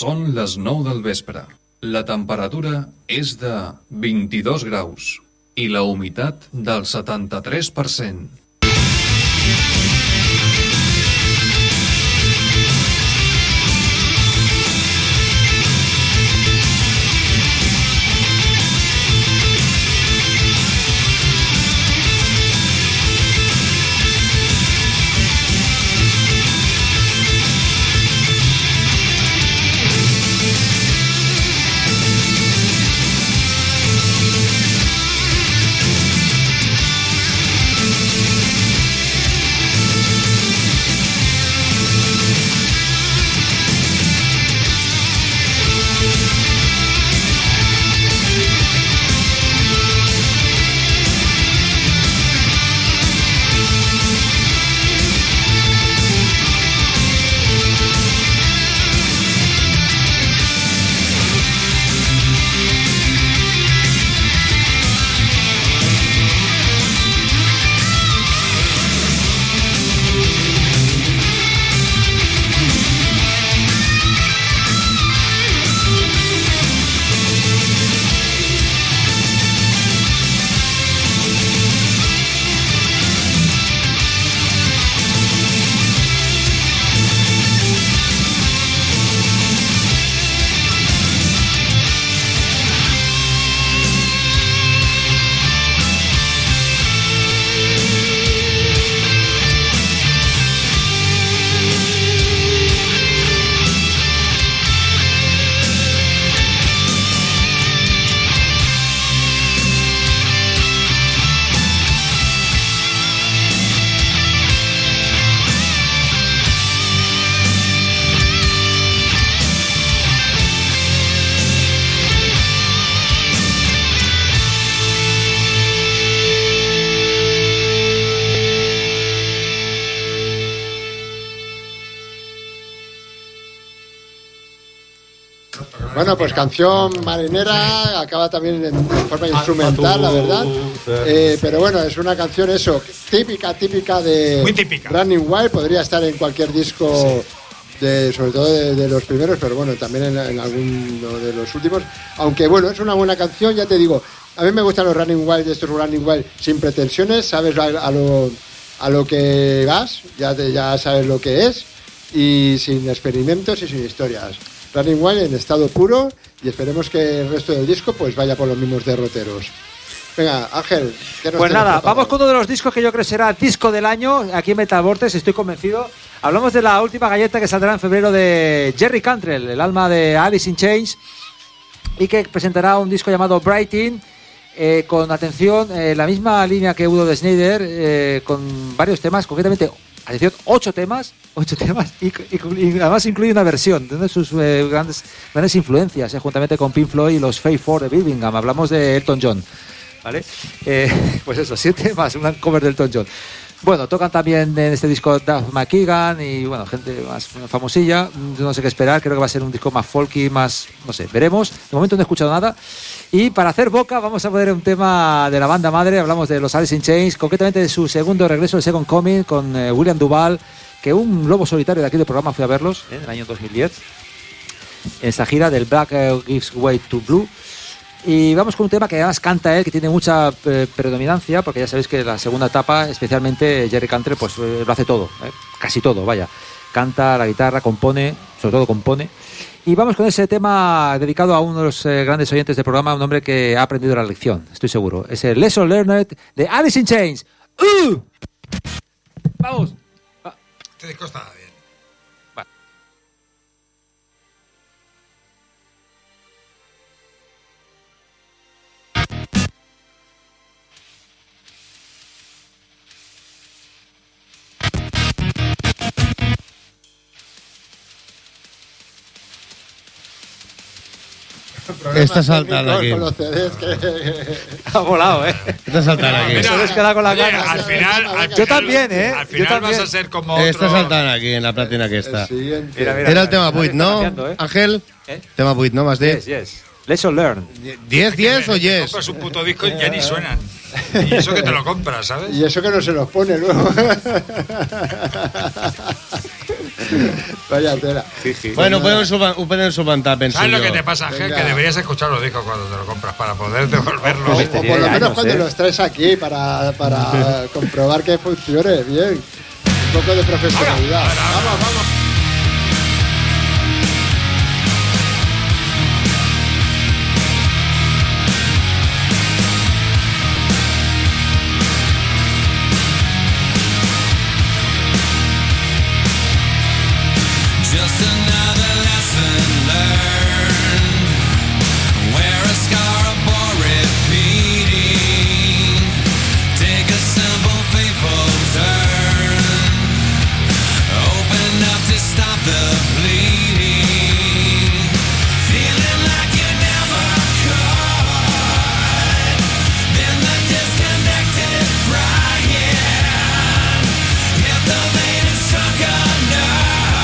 Són les 9 del vespre. La temperatura és de 22 graus i la humitat del 73%. Bueno, pues canción marinera, acaba también en forma instrumental, la verdad. Pero bueno, es una canción eso, típica de muy típica. Running Wild, podría estar en cualquier disco, sobre todo de los primeros, pero bueno, también en alguno de los últimos. Aunque bueno, es una buena canción, ya te digo, a mí me gustan los Running Wild, estos Running Wild sin pretensiones, sabes a lo que vas, ya sabes lo que es, y sin experimentos y sin historias. Running Wild en estado puro, y esperemos que el resto del disco pues vaya por los mismos derroteros. Venga, Ángel, ¿qué nos Pues nada, preparado? vamos con uno de los discos que yo creo será disco del año aquí en Metal Vortex, estoy convencido. Hablamos de la última galleta que saldrá en febrero de Jerry Cantrell, el alma de Alice in Chains, y que presentará un disco llamado Brighting, con, atención, la misma línea que Udo de Snyder, con varios temas, concretamente, atención, 8 temas, y además incluye una versión de una de sus grandes influencias, juntamente con Pink Floyd y los Faith Four de Birmingham. Hablamos de Elton John, ¿vale? Pues eso, 7 más, una cover de Elton John. Bueno, tocan también en este disco Duff McKagan y, bueno, gente más famosilla. No sé qué esperar, creo que va a ser un disco más folky, más, no sé, veremos. De momento no he escuchado nada. Y para hacer boca vamos a poner un tema de la banda madre. Hablamos de los Alice in Chains, concretamente de su segundo regreso, el Second Coming, con William Duval, que un lobo solitario de aquí del programa fui a verlos en el año 2010, en esta gira del Black Gives Way to Blue. Y vamos con un tema que además canta él, que tiene mucha predominancia, porque ya sabéis que la segunda etapa, especialmente Jerry Cantrell, pues lo hace todo, casi todo, vaya. Canta la guitarra, compone, sobre todo compone. Y vamos con ese tema dedicado a uno de los grandes oyentes del programa, un hombre que ha aprendido la lección, estoy seguro. Es el Lesson Learned de Alice in Chains. ¡Vamos! Este disco está bien. Está saltando aquí. Con los CDs que... Ha volado, Está saltando aquí. Se les queda con la Oye, gana. al final, Yo también, Al final Yo también. vas a ser como otro. Está saltando aquí en la platina que está. Mira, Era el tema 8, está ¿no? cambiando, Ángel, tema 8, ¿no? Más 10. Yes. Lesson Learned. 10 o Te 10. compras un puto disco y ya ni suenan. Y eso que te lo compras, ¿sabes? Y eso que no se los pone luego. Vaya tela. Bueno, ho podem solventar, penso ¿Sabes jo. lo que te pasa, Ángel? Que deberías escuchar los discos cuando te lo compras para poder devolverlos. O por lo menos cuando los traes aquí para comprobar que funcione bien. Un poco de profesionalidad. Vamos. Just another lesson learned, wear a scar upon repeating, take a simple faithful turn, open up to stop the bleeding, feeling like you never could, then the disconnected frying, hit the vein and struck a nerve.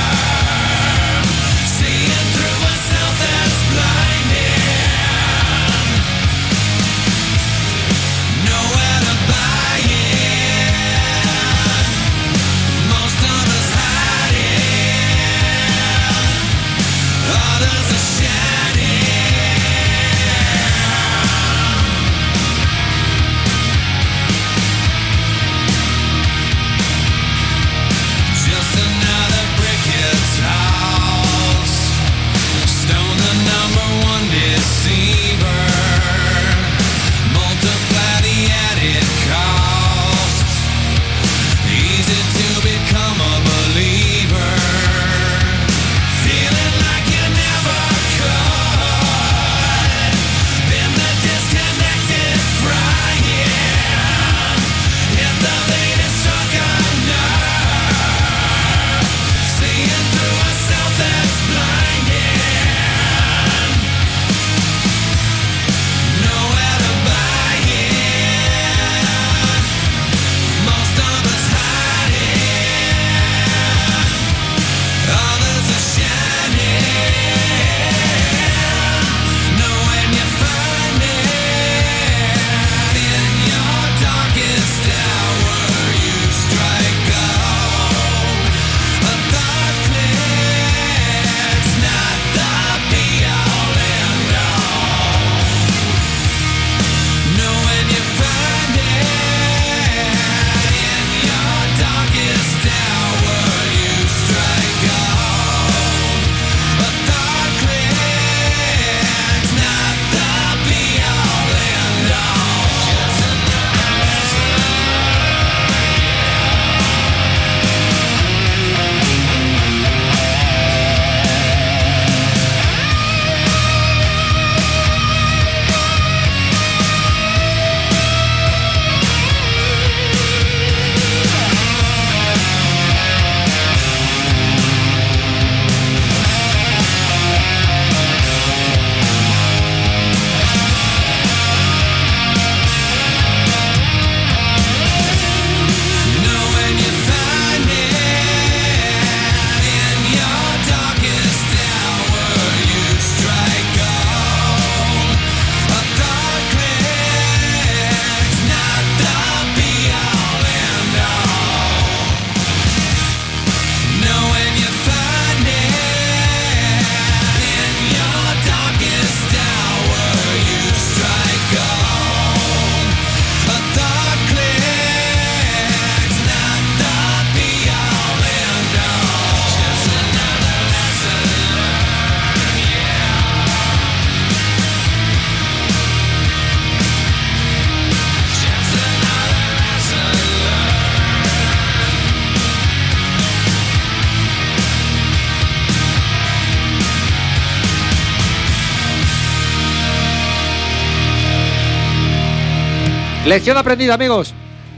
Lección aprendida, amigos.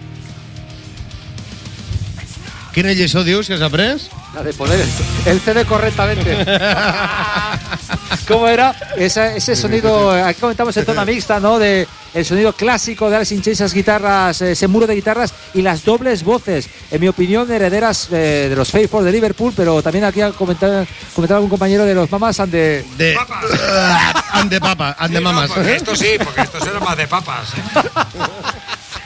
Quina lliçó dius que has après? La de poner el CD correctamente. ¿Cómo era? Ese sonido, aquí comentamos en zona mixta, ¿no? De el sonido clásico de Alice in Chains, esas guitarras, ese muro de guitarras y las dobles voces, en mi opinión, herederas de los Faithful de Liverpool, pero también aquí ha comentado algún compañero de los Mamas and de Papas. And de Mamas. Porque esto sí, porque esto será más de papas.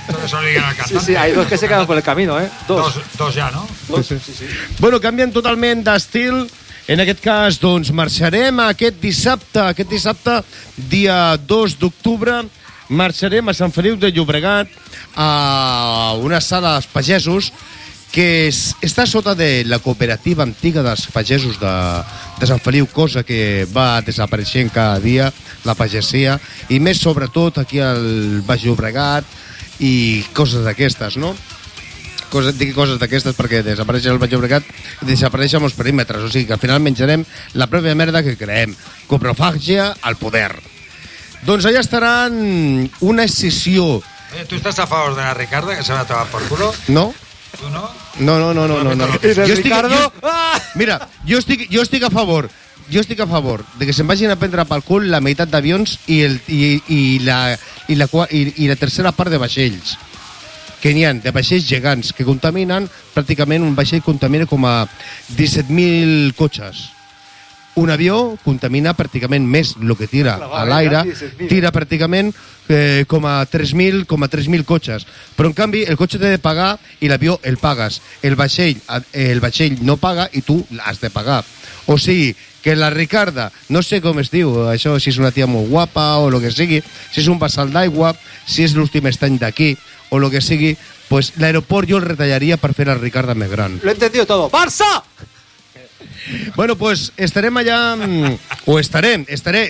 Entonces solo llegan al cantante. Sí, hay dos que se quedan por el camino, ¿eh? Dos ya, no? Sí. Bueno, canvien totalment d'estil. En aquest cas, doncs, marxarem aquest dissabte, dia 2 d'octubre, marxarem a Sant Feliu de Llobregat a una sala dels pagesos que està sota de la cooperativa antiga dels pagesos de Sant Feliu, cosa que va desapareixent cada dia, la pagesia, i més sobretot aquí al Baix Llobregat i coses d'aquestes, no? Dic coses d'aquestes perquè desapareix el Baix Llobregat i desapareixen els perímetres, o sigui que al final menjarem la pròpia merda que creem. Coprofàgia al poder. Doncs allà estaran una escissió. Oye, ¿tú estás a favor de la Ricarda que se va a tomar por culo? No? ¿Tú no? No. ¿Y de Ricardo? Mira, jo estic a favor de que se'n vagin a prendre pel cul la meitat d'avions i la tercera part de vaixells que n'hi ha, de vaixells gegants que contaminen, pràcticament un vaixell contamina com a 17.000 cotxes. Un avió contamina pràcticament més el que tira a l'aire, tira pràcticament com a 3.000 cotxes. Però en canvi el cotxe té de pagar i l'avió el pagues. El vaixell no paga i tu l'has de pagar. O sigui, que la Ricarda, no sé com es diu, això, si és una tia molt guapa o el que sigui, si és un vassal d'aigua, si és l'últim estany d'aquí o el que sigui, pues l'aeroport jo el retallaria per fer la Ricarda més gran. Lo he entendido todo. ¡Barça! Bueno, pues estarem allà, o estaré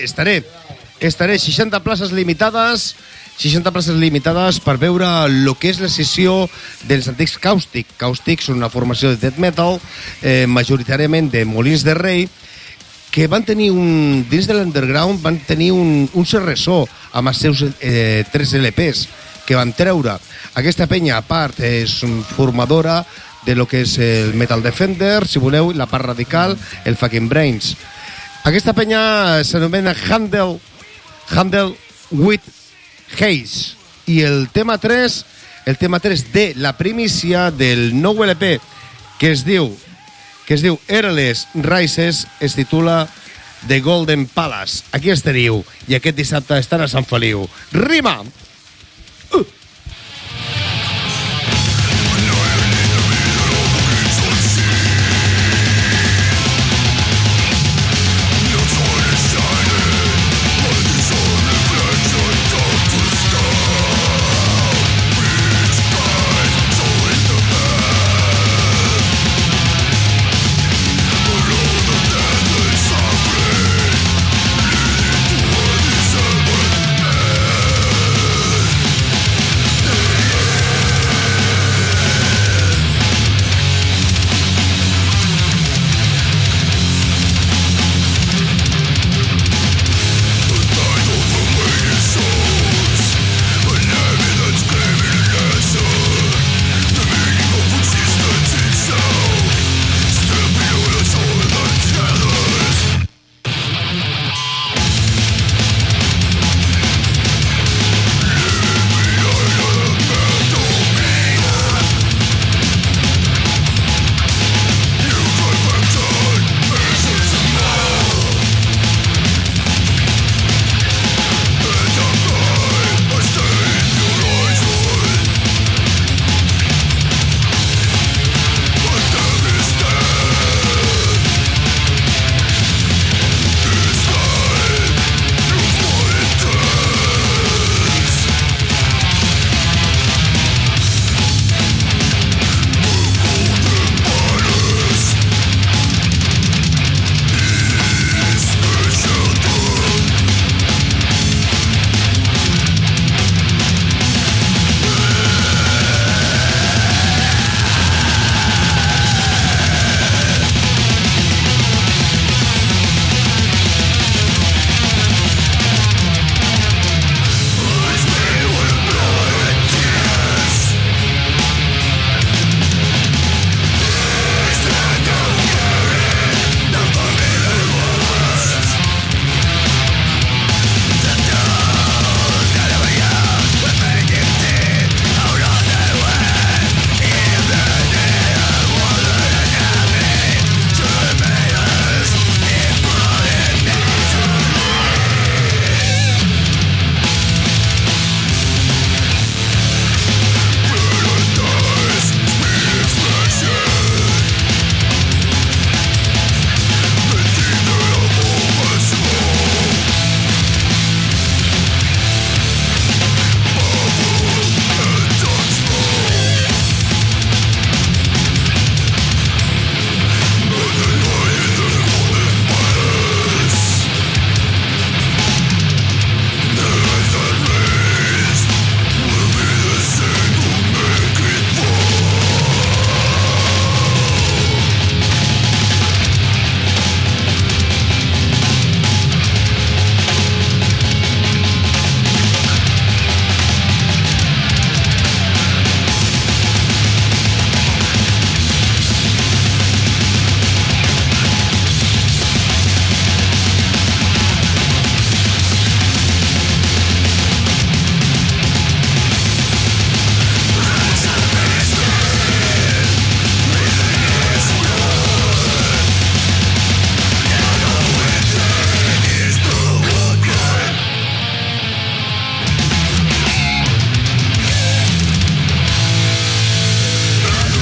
60 places limitades per veure el que és la sessió dels antics Càustic. Càustic són una formació de death metal, majoritàriament de Molins de Rei, que van tenir dins de l'underground van tenir un ressò amb els seus 3 LPs que van treure. Aquesta penya, a part, és formadora de lo que és el Metal Defender, si voleu, la part radical, el Fucking Brains. Aquesta penya s'anomena Handle with Haze. I el tema 3 de la primícia del nou LP que es diu Airless Rises, es titula The Golden Palace. Aquí esteniu, i aquest dissabte estan a Sant Feliu. Rima!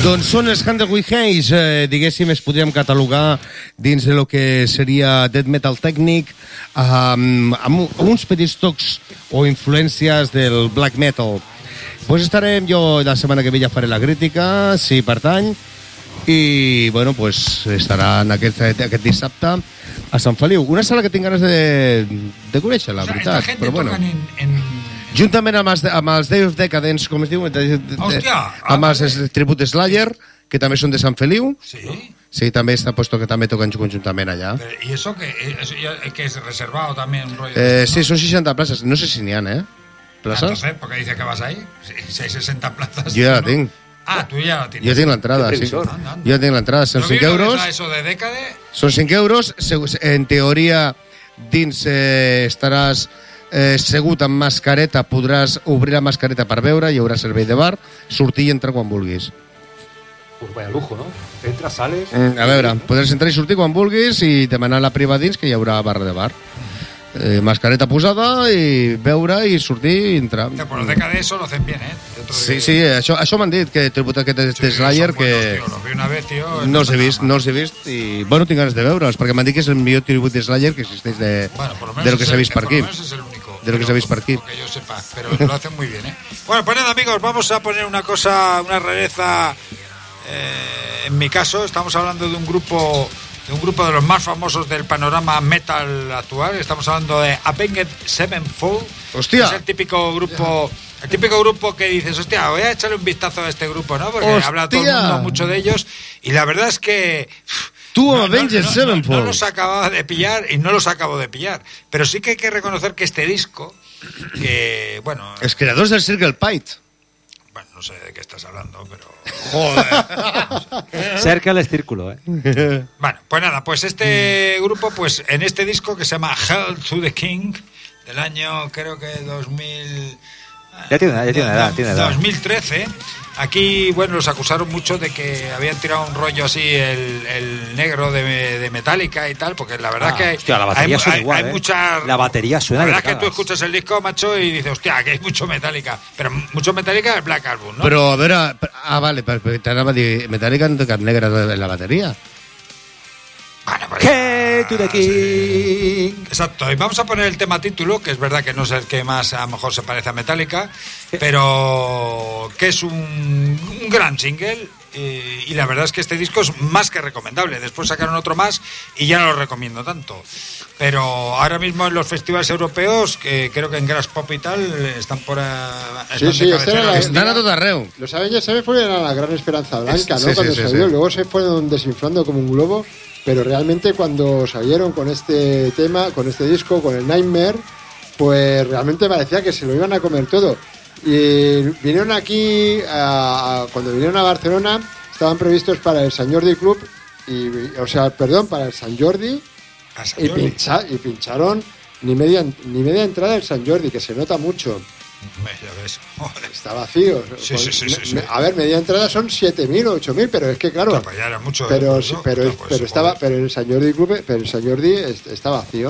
Doncs són els Handle with Haze, diguéssim, es podríem catalogar dins de lo que seria death metal tècnic, amb uns petits tocs o influències del black metal. Pues estarem, jo la setmana que ve ja faré la crítica, si pertany, i bueno, pues estaran aquest dissabte a Sant Feliu. Una sala que tinc ganes de conèixer, la veritat. Esta gente però bueno. tocan Juntament amb els Day of Decadence, com es diu, amb els Tribute Slayer, que també són de Sant Feliu. Sí. Sí, també està puesto que també toquen conjuntament allà. ¿Y eso que es reservado también? Un rollo Sí, són 60 places. No sé si n'hi ha, places. Entonces, ¿por qué dice que vas ahí? Si hay 60 plazas. Jo ja la tinc. Ah, tú ya la tienes. Jo tinc l'entrada, sí. Jo tinc l'entrada, són 5 euros. Eso de Decade? Són 5 euros. En teoria, dins estaràs segut amb mascareta, podràs obrir la mascareta per veure, hi haurà servei de bar, sortir i entrar quan vulguis. Pues vaya lujo, ¿no? Entras, sales... A veure, podràs entrar i sortir quan vulguis i demanar la priva dins, que hi haurà barra de bar. Mascareta posada i veure i sortir i entrar. Por los Decade eso lo hacen bien, ¿eh? Sí, això m'han dit, que tributa aquest Slayer, que... Los vi una vez, tío. No els he vist i, bueno, tinc ganes de veure'ls, perquè m'han dit que és el millor tribut de Slayer que existeix de lo que s'ha vist per aquí. De lo que s'ha vist per aquí. Que yo sepa, pero lo hacen muy bien, ¿eh? Bueno, pues nada, amigos, vamos a poner una cosa, una rareza. En mi caso, estamos hablando de un grupo de los más famosos del panorama metal actual. Estamos hablando de Avenged Sevenfold. ¡Hostia! Es el típico grupo que dices, hostia, voy a echarle un vistazo a este grupo, ¿no? Porque habla todo el mundo mucho de ellos. Y la verdad es que... Avenged Sevenfold. No los acababa de pillar y no los acabo de pillar. Pero sí que hay que reconocer que este disco, que, bueno... Els creadors del Circle Pite. Bueno, no sé de qué estás hablando, pero... Joder. Cerca el círculo, Bueno, pues nada, pues este grupo, pues en este disco que se llama Hell to the King, del año, creo que 2000... Ya tiene edad. 2013. Aquí, bueno, los acusaron mucho de que habían tirado un rollo así el negro de Metallica y tal, porque la verdad es que hostia, la batería suena igual, hay mucha... La batería suena. La verdad es que tú escuchas el disco, macho, y dices, hostia, que hay mucho Metallica. Pero mucho Metallica es Black Album, ¿no? Pero, a veure... vale, però t'anava a dir, Metallica no té cap negra en la batería. Bueno, pues Hail to the King. Exacto, y vamos a poner el tema título, que es verdad que no es el que más a lo mejor se parece a Metallica, pero que es un gran single, y la verdad es que este disco es más que recomendable. Después sacaron otro más y ya no lo recomiendo tanto. Pero ahora mismo en los festivales europeos, que creo que en Graspop y tal, están por están a tot arreu. Los Avengers Sevenfold eran la gran esperanza blanca, ¿no? Sí, cuando sí, salió, sí. luego se fueron desinflando como un globo, pero realmente cuando salieron con este tema, con este disco, con el Nightmare, pues realmente parecía que se lo iban a comer todo. Y vinieron aquí, cuando vinieron a Barcelona, estaban previstos para el Sant Jordi Club, para el Sant Jordi, y pincharon ni media entrada del Sant Jordi, que se nota mucho. Ya ves. Joder. Está vacío. Sí. A ver, media entrada son 7.000 o 8.000, pero es que claro. Pues ya era mucho, pero pero el Sant Jordi Club, pero el Sant Jordi está vacío.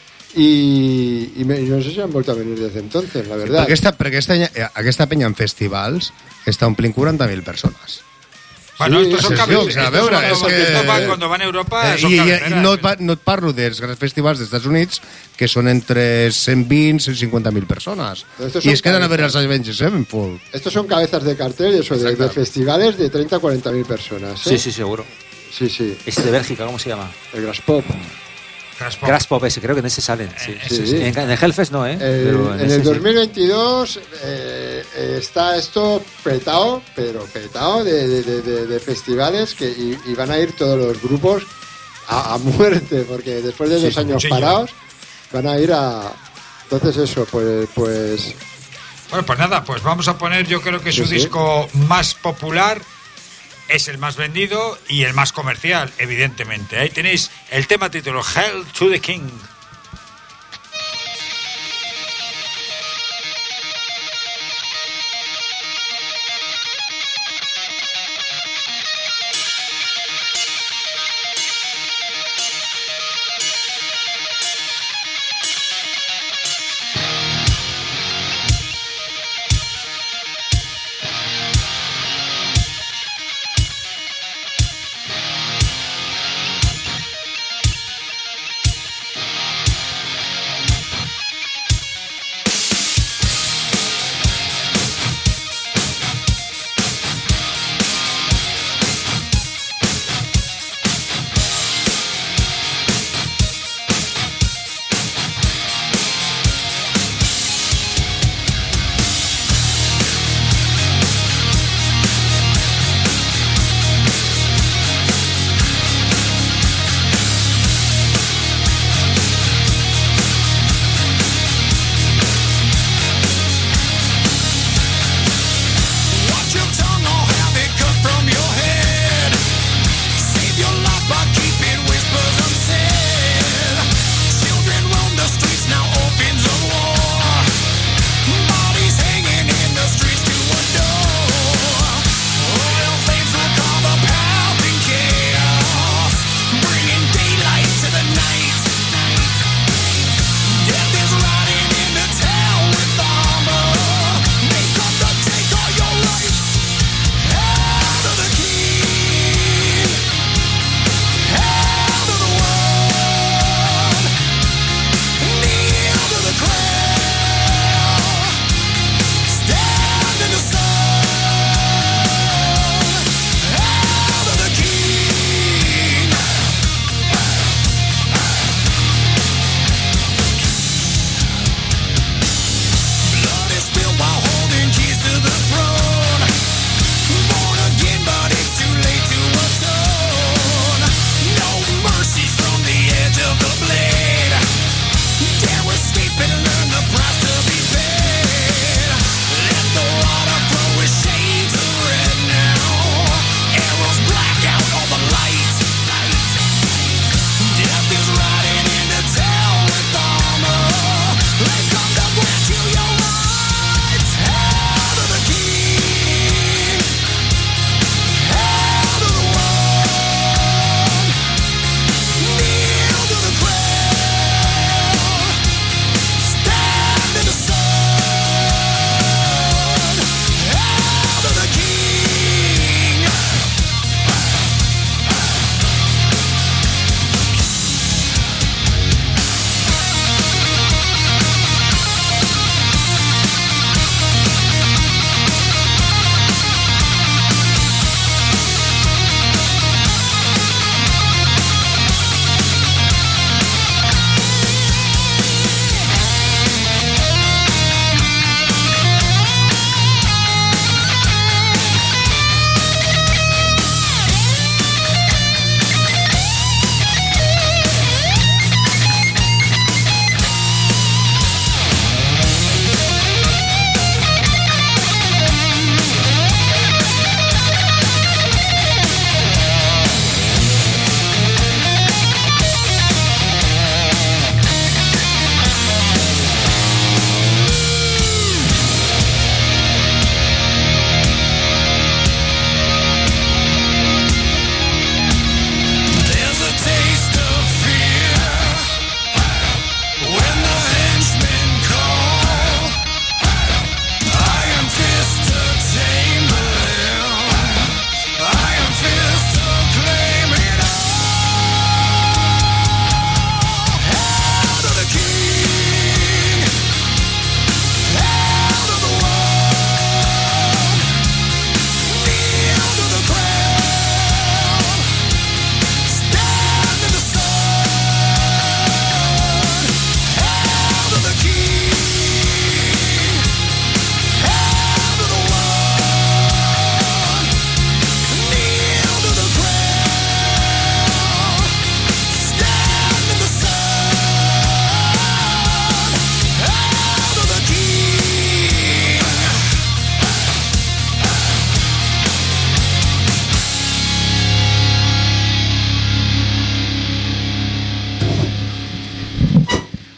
Y no sé si han vuelto a venir desde entonces, la verdad. Aquesta penya en festivals està omplint 40.000 persones. Bueno, Sí, estos son sí, cabeceras. sí, Cuando van a Europa son I cabeceras. no et parlo dels grans festivals dels Estats Units, que són entre 120 i 150.000 persones. Estos I son es queden a veure els cabezas. Avenged Sevenfold. Estos son cabezas de cartel de festivales de 30 a 40.000 personas. Sí, seguro. Sí. Ese de Bélgica, ¿cómo se llama? El Graspop. Graspop ese, creo que en ese salen. Sí. En el Hellfest no, Pero en el 2022 está esto petado, pero petado de festivales y van a ir todos los grupos a muerte, porque después de 2 años parados van a ir a... Entonces eso, pues... Bueno, pues nada, pues vamos a poner, yo creo que su disco más popular es el más vendido y el más comercial, evidentemente. Ahí tenéis el tema título, Hail to the King.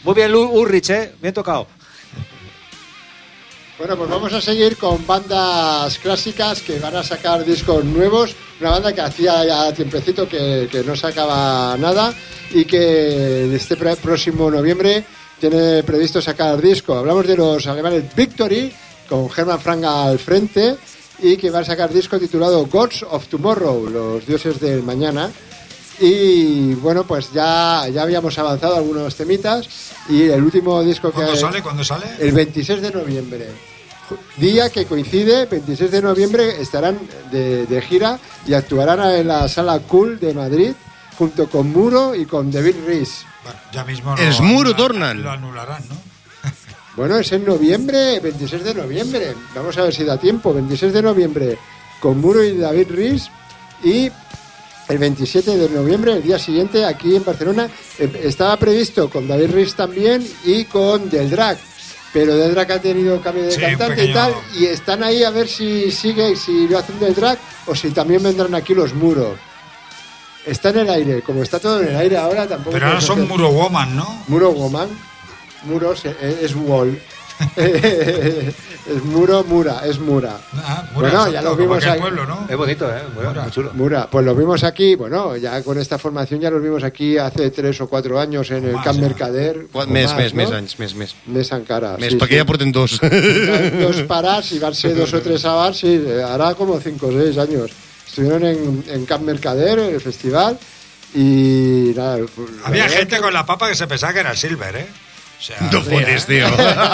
Muy bien, Ulrich, bien tocado. Bueno, pues vamos a seguir con bandas clásicas que van a sacar discos nuevos. Una banda que hacía ya tiempecito que no sacaba nada y que este próximo noviembre tiene previsto sacar disco. Hablamos de los alemanes Victory, con Hermann Franga al frente, y que van a sacar disco titulado Gods of Tomorrow, los dioses del mañana. Y bueno, pues ya habíamos avanzado algunos temitas y el último disco que... ¿Cuándo sale? El 26 de noviembre. Día que coincide, 26 de noviembre estarán de gira y actuarán en la Sala Cool de Madrid junto con Muro y con David Rees. Bueno, ya mismo Els Muro tornan. Lo anularán, ¿no? Bueno, es en noviembre, 26 de noviembre. Vamos a ver si da tiempo. 26 de noviembre con Muro y David Rees, y el 27 de noviembre, el día siguiente, aquí en Barcelona, estaba previsto con David Rees también y con Del Drac. Pero Del Drac ha tenido cambio de cantante pequeño... y tal, y están ahí a ver si sigue, si lo hacen Del Drac o si también vendrán aquí los Muro. Está en el aire, como está todo en el aire ahora tampoco... Pero ahora son Muro Woman, ¿no? Muro Woman, Muro es Wall. Es Mura. Mura, bueno, ya lo vimos aquí. Pueblo, ¿no? Es bonito, muy chulo. Mura, pues lo vimos aquí, bueno, ya con esta formación ya los vimos aquí hace 3 o 4 años en el Camp Mercader. Més encara. Més, perquè ja porten 2. 2 parats y van ser 2 o 3 abans, sí, hará como 5 o 6 años. Estuvieron en Camp Mercader, en el festival, y nada. Había gente con la papa que se pensaba que era Silver, ¿eh? O sea, no jodes, tío.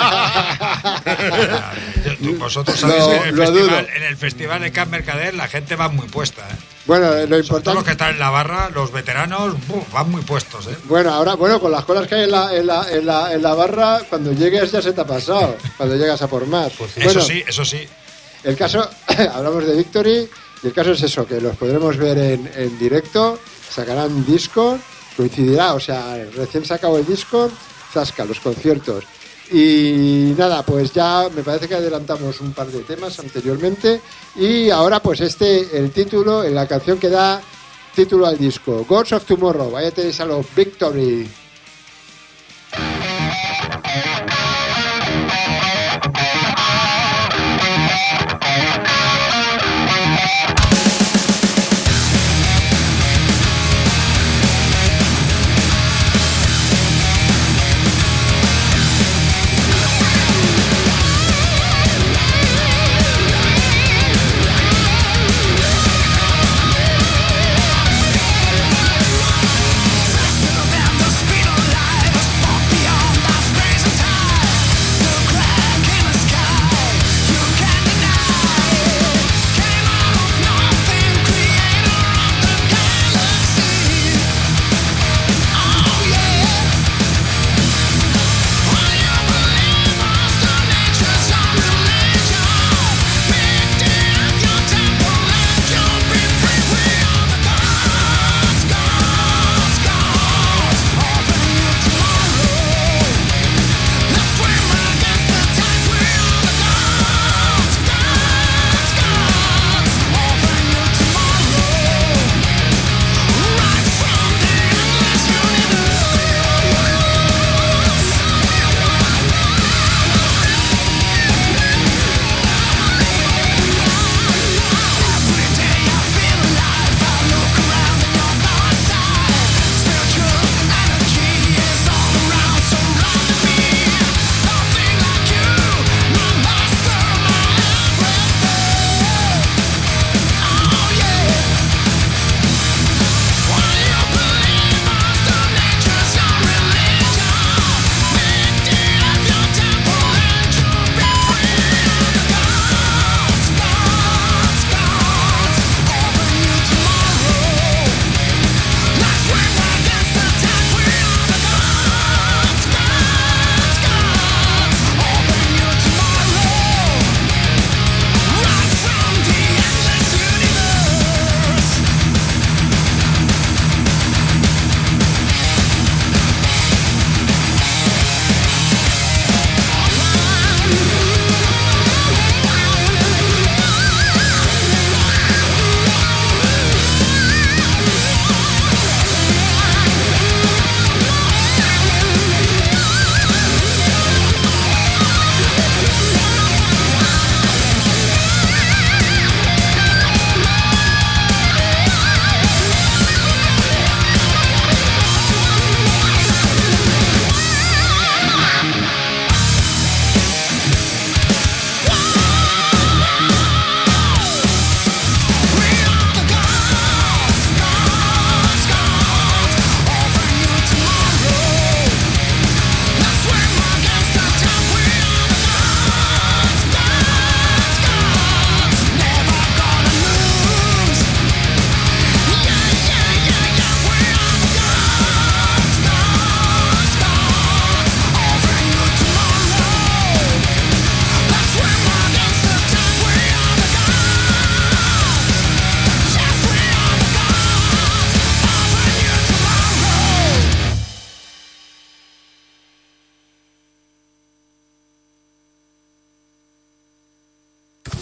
Vosotros sabéis que en el festival de Camp Mercader la gente va muy puesta, ¿eh? Bueno, lo importante... Todos los que están en la barra, los veteranos, van muy puestos, ¿eh? Bueno, ahora, con las colas que hay en la barra, cuando llegues ya se te ha pasado, cuando llegas a por más. Pues bueno, eso sí. El caso, hablamos de Victory, y el caso es eso, que los podremos ver en directo, sacarán disco, coincidirá, o sea, recién sacado el disco, zasca, los conciertos. Y nada, pues ya me parece que adelantamos un par de temas anteriormente, y ahora pues el título, la canción que da título al disco, Gods of Tomorrow. Vaya tenéis a los Victory. The speed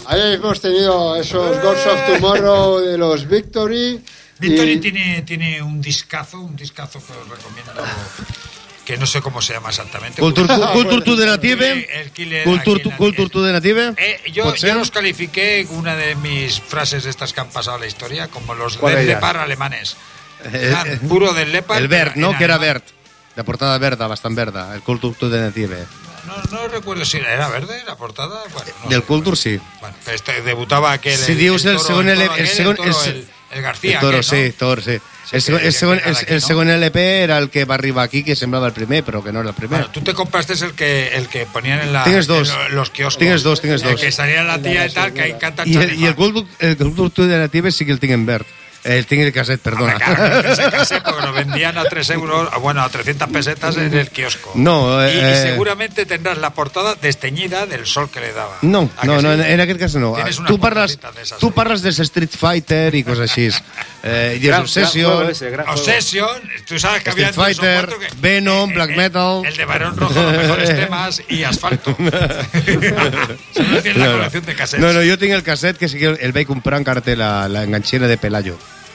ahí hemos tenido esos Gods of Tomorrow de los Victory. Victory tiene un discazo que os recomiendo, que no sé cómo se llama exactamente. Culture to the Native. Culture to the Native. Yo los califiqué, una de mis frases de estas que han pasado a la historia, como los del Lepar alemanes. Puro del Lepar. El verd, ¿no? Que era verd. La portada verda, bastante verda. El Culture to the Native. No recuerdo si era verde la portada. Bueno, no del sé. Culture, sí. Bueno, debutaba aquel. Si dius el segundo el García. El Toro, aquel, ¿no? sí, Toro, sí. El segundo LP era el que va arriba aquí, que semblava el primer, però que no era el primer. Bueno, tú te compraste el que ponían en Tienes dos. los kioscos. Tienes dos. El que salía la tía y tal, que ahí canta I el Culture to the Native sí que el tinc en verd. El tinc de cassette, perdona. Claro, ese cassette, porque lo vendían a 3 euros, bueno, a 300 pesetas en el kiosco. No, y seguramente tendrás la portada desteñida del sol que le daba. No, sí? en aquest cas no. Tienes Tu parles de Street Fighter i coses així. I de Obsession, tú sabes que había Street Fighter, Venom, Black Metal. El de Barón Rojo, los mejores temas, y Asfalto. Solo tienes la colección de cassettes. No, jo tinc el cassette que sí que el vaig comprar encara té la enganxera de Pelayo.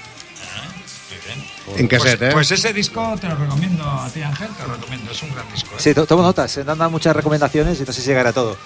En cassette, pues ese disco te lo recomiendo a ti, Ángel, te lo recomiendo, es un gran disco. Sí, tomo notas, se dan muchas recomendaciones y no sé si llegará todo.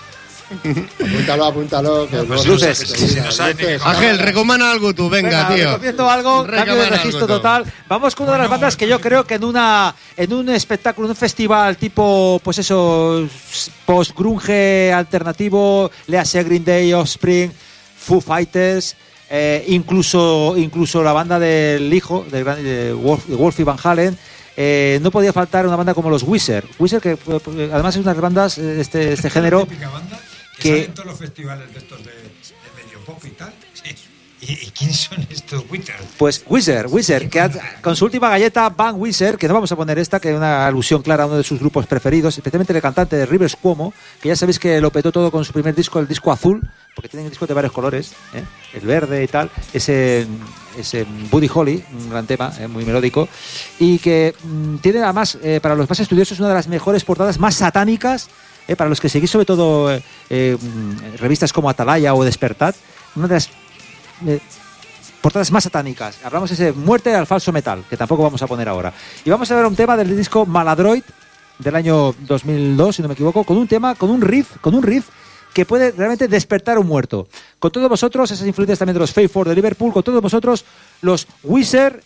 Apúntalo. Que pues luces. Ángel, recomana algo tú, venga, tío. Recomiendo algo, cambio de registro total. Vamos con una de las bandas que yo creo que en un espectáculo, en un festival tipo, pues eso, post-grunge alternativo, léase Green Day, Offspring, Foo Fighters, incluso la banda del hijo de Wolfie Van Halen. No podía faltar una banda como los Weezer, que además es una de las bandas este género que salen todos los festivales de estos de medio pop y tal. Sí. ¿Y quién son estos Weezer? Pues Weezer, que con su última galleta, Van Weezer, que no vamos a poner esta, que es una alusión clara a uno de sus grupos preferidos, especialmente el cantante de Rivers Cuomo, que ya sabéis que lo petó todo con su primer disco, el disco azul, porque tienen discos de varios colores, el verde y tal, ese Buddy Holly, un gran tema, muy melódico, y que tiene además, para los más estudiosos, una de las mejores portadas más satánicas, para los que seguís sobre todo revistas como Atalaya o Despertad, una de las portadas más satánicas. Hablamos de ese Muerte al falso metal, que tampoco vamos a poner ahora. Y vamos a ver un tema del disco Maladroid del año 2002, si no me equivoco, con un riff que puede realmente despertar a un muerto. Con todos vosotros, esas influencias también de los Faithful de Liverpool, con todos vosotros, los Weezer.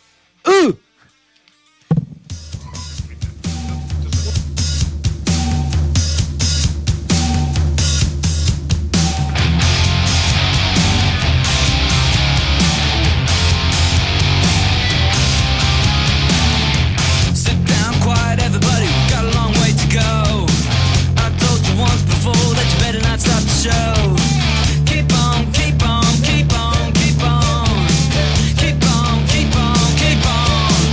Keep on, keep on, keep on, keep on, keep on.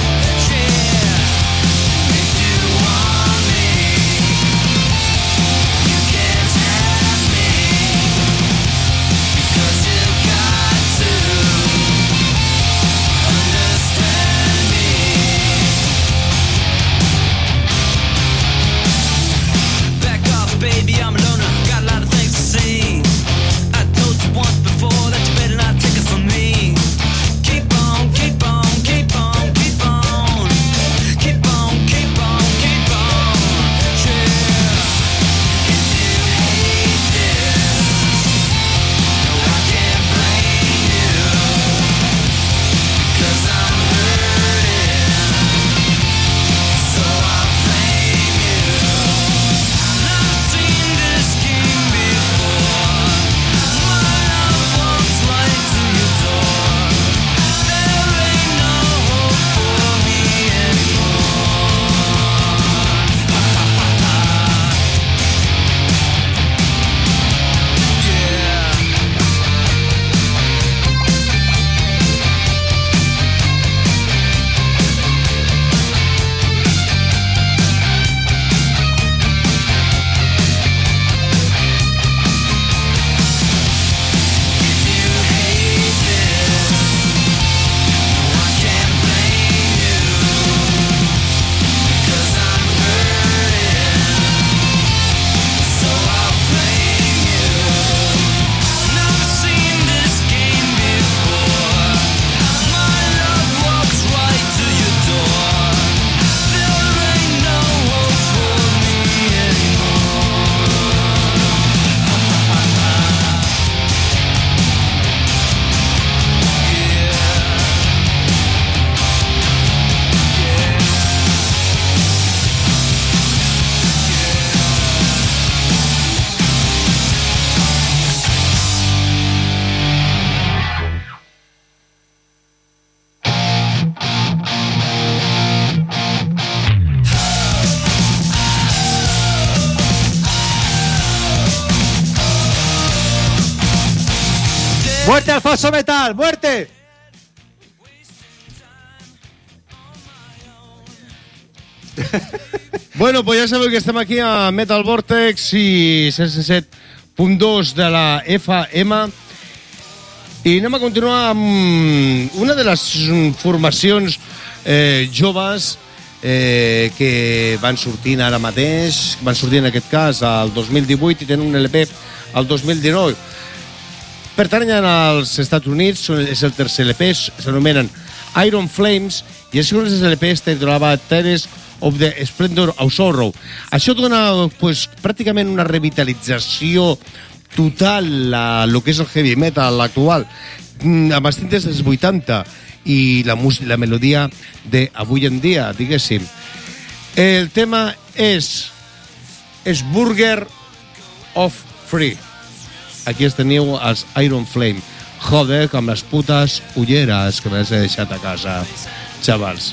¡Muerte, Alfonso Metal! ¡Muerte! Bueno, pues ja sabeu que estem aquí a Metal Vortex i 107.2 de la FM i anem a continuar amb una de les formacions joves que van sortint ara mateix, van sortir en aquest cas al 2018 i tenen un LP al 2019. Pertanyen als Estats Units, és el tercer LP, s'anomenen Iron Flames i el segon LP es titulava Terrace of the Splendor of Sorrow. Això dona pues, pràcticament una revitalització total a lo que és el heavy metal actual, amb els tintes dels 80 i la melodia d'avui en dia, diguéssim. El tema és Burger of Free. Aquí els teniu els Iron Flame. Joder, amb les putes ulleres que m'has deixat a casa, xavals.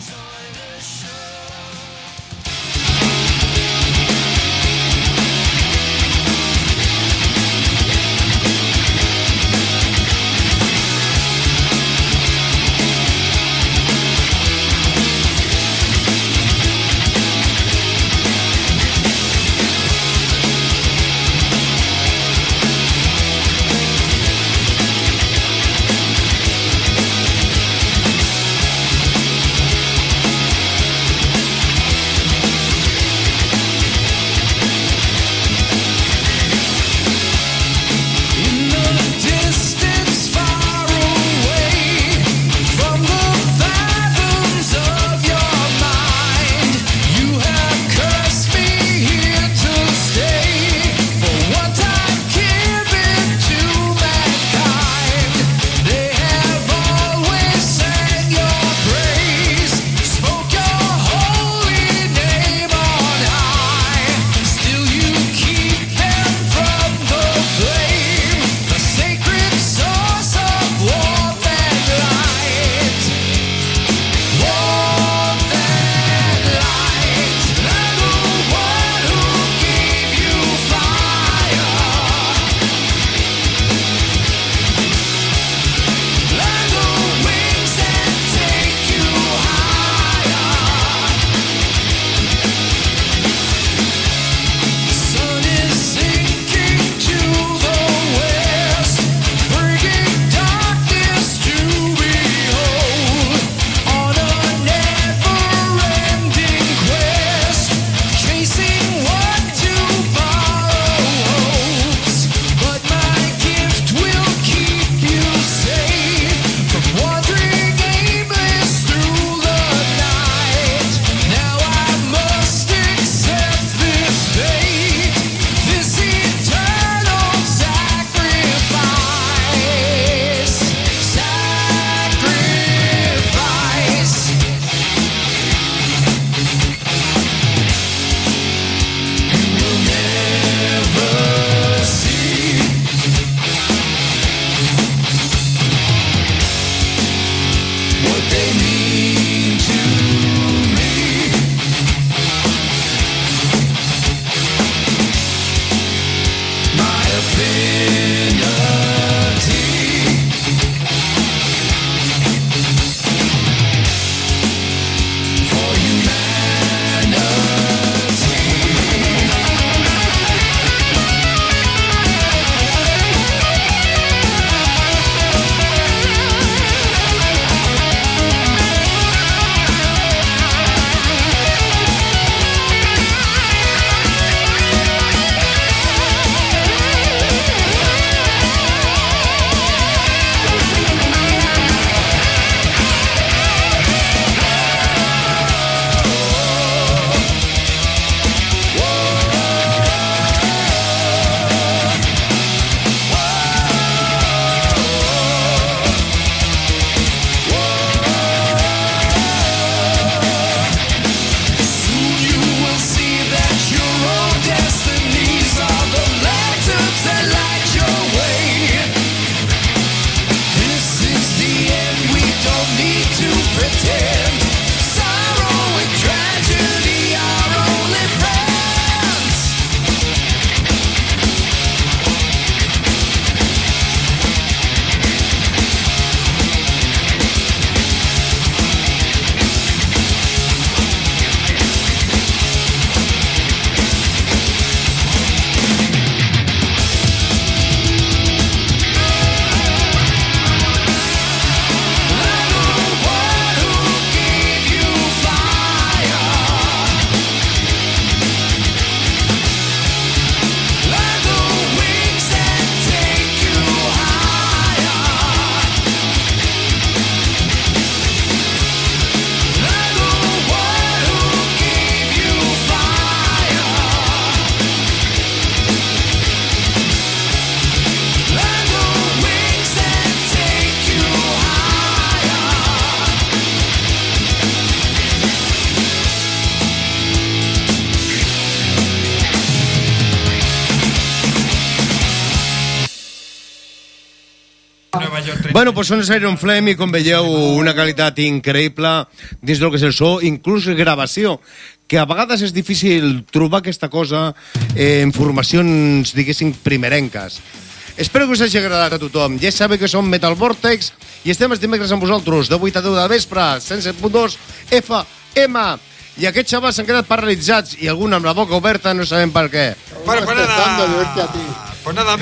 Nova York. Bueno, doncs són els Iron Flame i com veieu una qualitat increïble dins del que és el so, inclús gravació, que a vegades és difícil trobar aquesta cosa en formacions, diguéssim, primerenques. Espero que us hagi agradat a tothom. Ja sabeu que som Metal Vortex i estem els dimecres amb vosaltres de 8 a 10 de vespre, 107.2 FM. I aquests xavals s'han quedat paralitzats i algun amb la boca oberta, no sabem per què. Bueno, pues nada,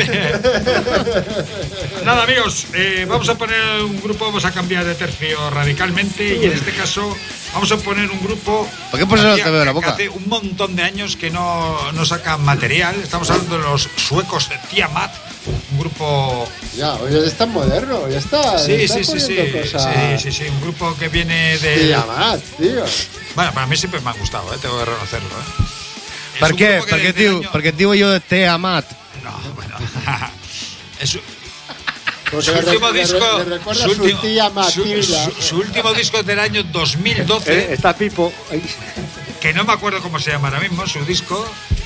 nada amigos, vamos a poner un grupo, vamos a cambiar de tercio radicalmente y en este caso vamos a poner un grupo ¿Por qué pones el cabello en la boca? Que hace un montón de años que no sacan material. Estamos hablando de los suecos de Tiamat, un grupo... Ya, oye, es tan moderno, ya está. Sí, un grupo que viene de... Tiamat, tío. Bueno, para mí siempre me ha gustado, tengo que reconocerlo. Per què? Perquè et diu allò de Tiamat. No, bueno. Es Porque su último le disco, recuerda su tía Matilda. su último disco es del año 2012. Está Pipo. Que no me acuerdo cómo se llama ahora mismo, su disco.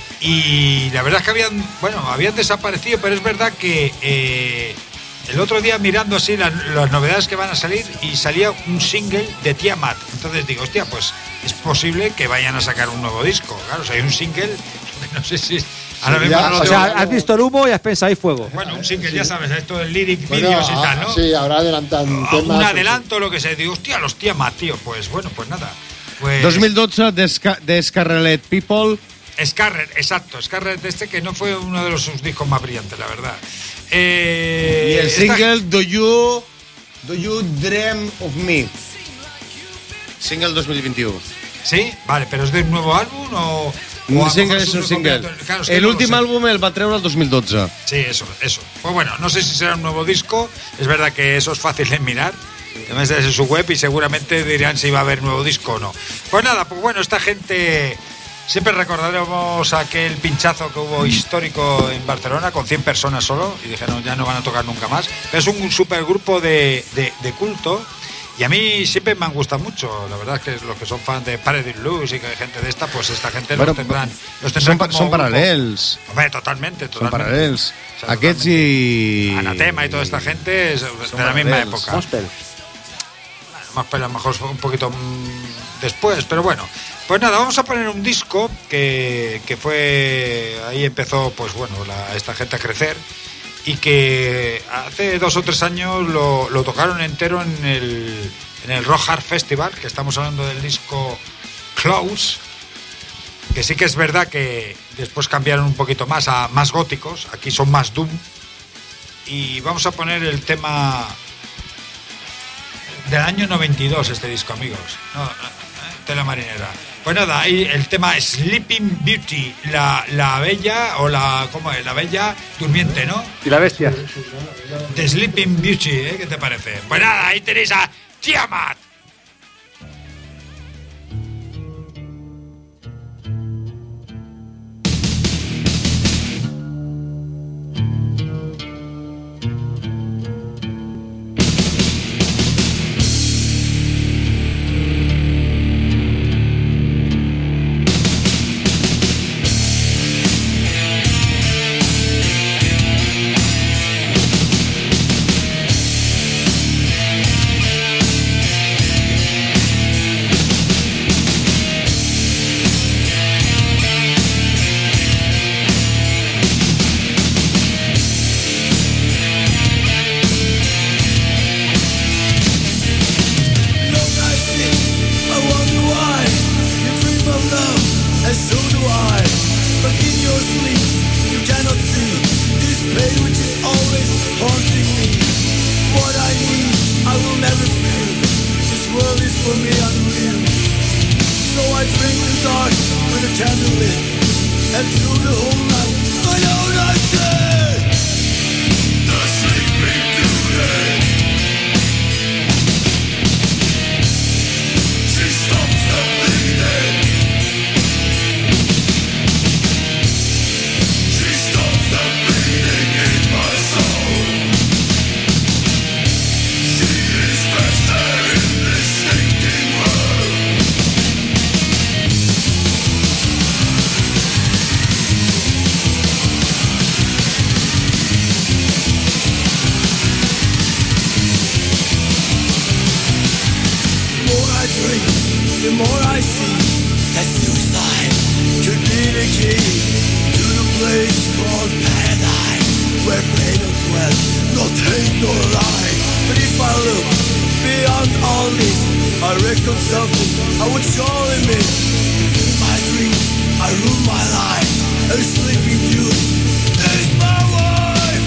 Y la verdad es que habían desaparecido, pero es verdad que el otro día mirando así las novedades que van a salir y salía un single de Tiamat. Entonces digo, hostia, pues es posible que vayan a sacar un nuevo disco. Claro, o sea, hay un single, no sé si... Ahora mismo no lo O sea, tengo. has visto el humo y has pensado, hay fuego. Bueno, un single, ya sabes, esto del lyric videos y tal, ¿no? Sí, ahora adelantan temas. Un adelanto, lo que sea. Digo, hostia, los Tiamat, tío. Pues bueno, pues nada. Pues 2012 de Scarlet People. Scarlet, exacto. Scarlet que no fue uno de sus discos más brillantes, la verdad. Y el single Do You Dream of Me. Single 2021. ¿Sí? Vale, pero ¿es de un nuevo álbum o...? Un single és un single. Claro, es que el no últim lo sé. àlbum el va treure el 2012. Sí, eso. Pues bueno, no sé si será un nuevo disco. Es verdad que eso es fácil de mirar. Además de su web y seguramente dirán si va a haber nuevo disco o no. Pues nada, pues bueno, esta gente... Siempre recordaremos aquel pinchazo que hubo histórico en Barcelona con 100 personas solo y dijeron ya no van a tocar nunca más. Pero es un supergrupo de culto y a mí siempre me han gustado mucho. La verdad es que los que son fans de Paradise Blues y que hay gente de esta, pues esta gente Bueno, los tendrán como són grupo. paral·lels. Hombre, totalmente. Són paral·lels. O sea, Aquests i... Anatema y toda esta gente es de la misma paral·lels. época. Gospel. Más a lo mejor fue un poquito después, pero bueno. Pues nada, vamos a poner un disco que fue... Ahí empezó, pues bueno, esta gente a crecer y que hace 2 o 3 años lo tocaron entero en el Rock Hard Festival, que estamos hablando del disco Close, que sí que es verdad que después cambiaron un poquito más a más góticos, aquí son más doom, y vamos a poner el tema del año 92 este disco, amigos. Tela marinera. Pues nada, ahí el tema Sleeping Beauty, la bella, o ¿cómo es? La bella durmiente, ¿no? Y la bestia. The Sleeping Beauty, ¿qué te parece? Pues nada, ahí tenéis a Tiamat. more I see that suicide could be the key to the place called paradise, where pain don't dwell, not hate nor lie. But if I look beyond all this, I reckon something I would surely miss. In my dream, I rule my life, a sleeping beauty is my wife.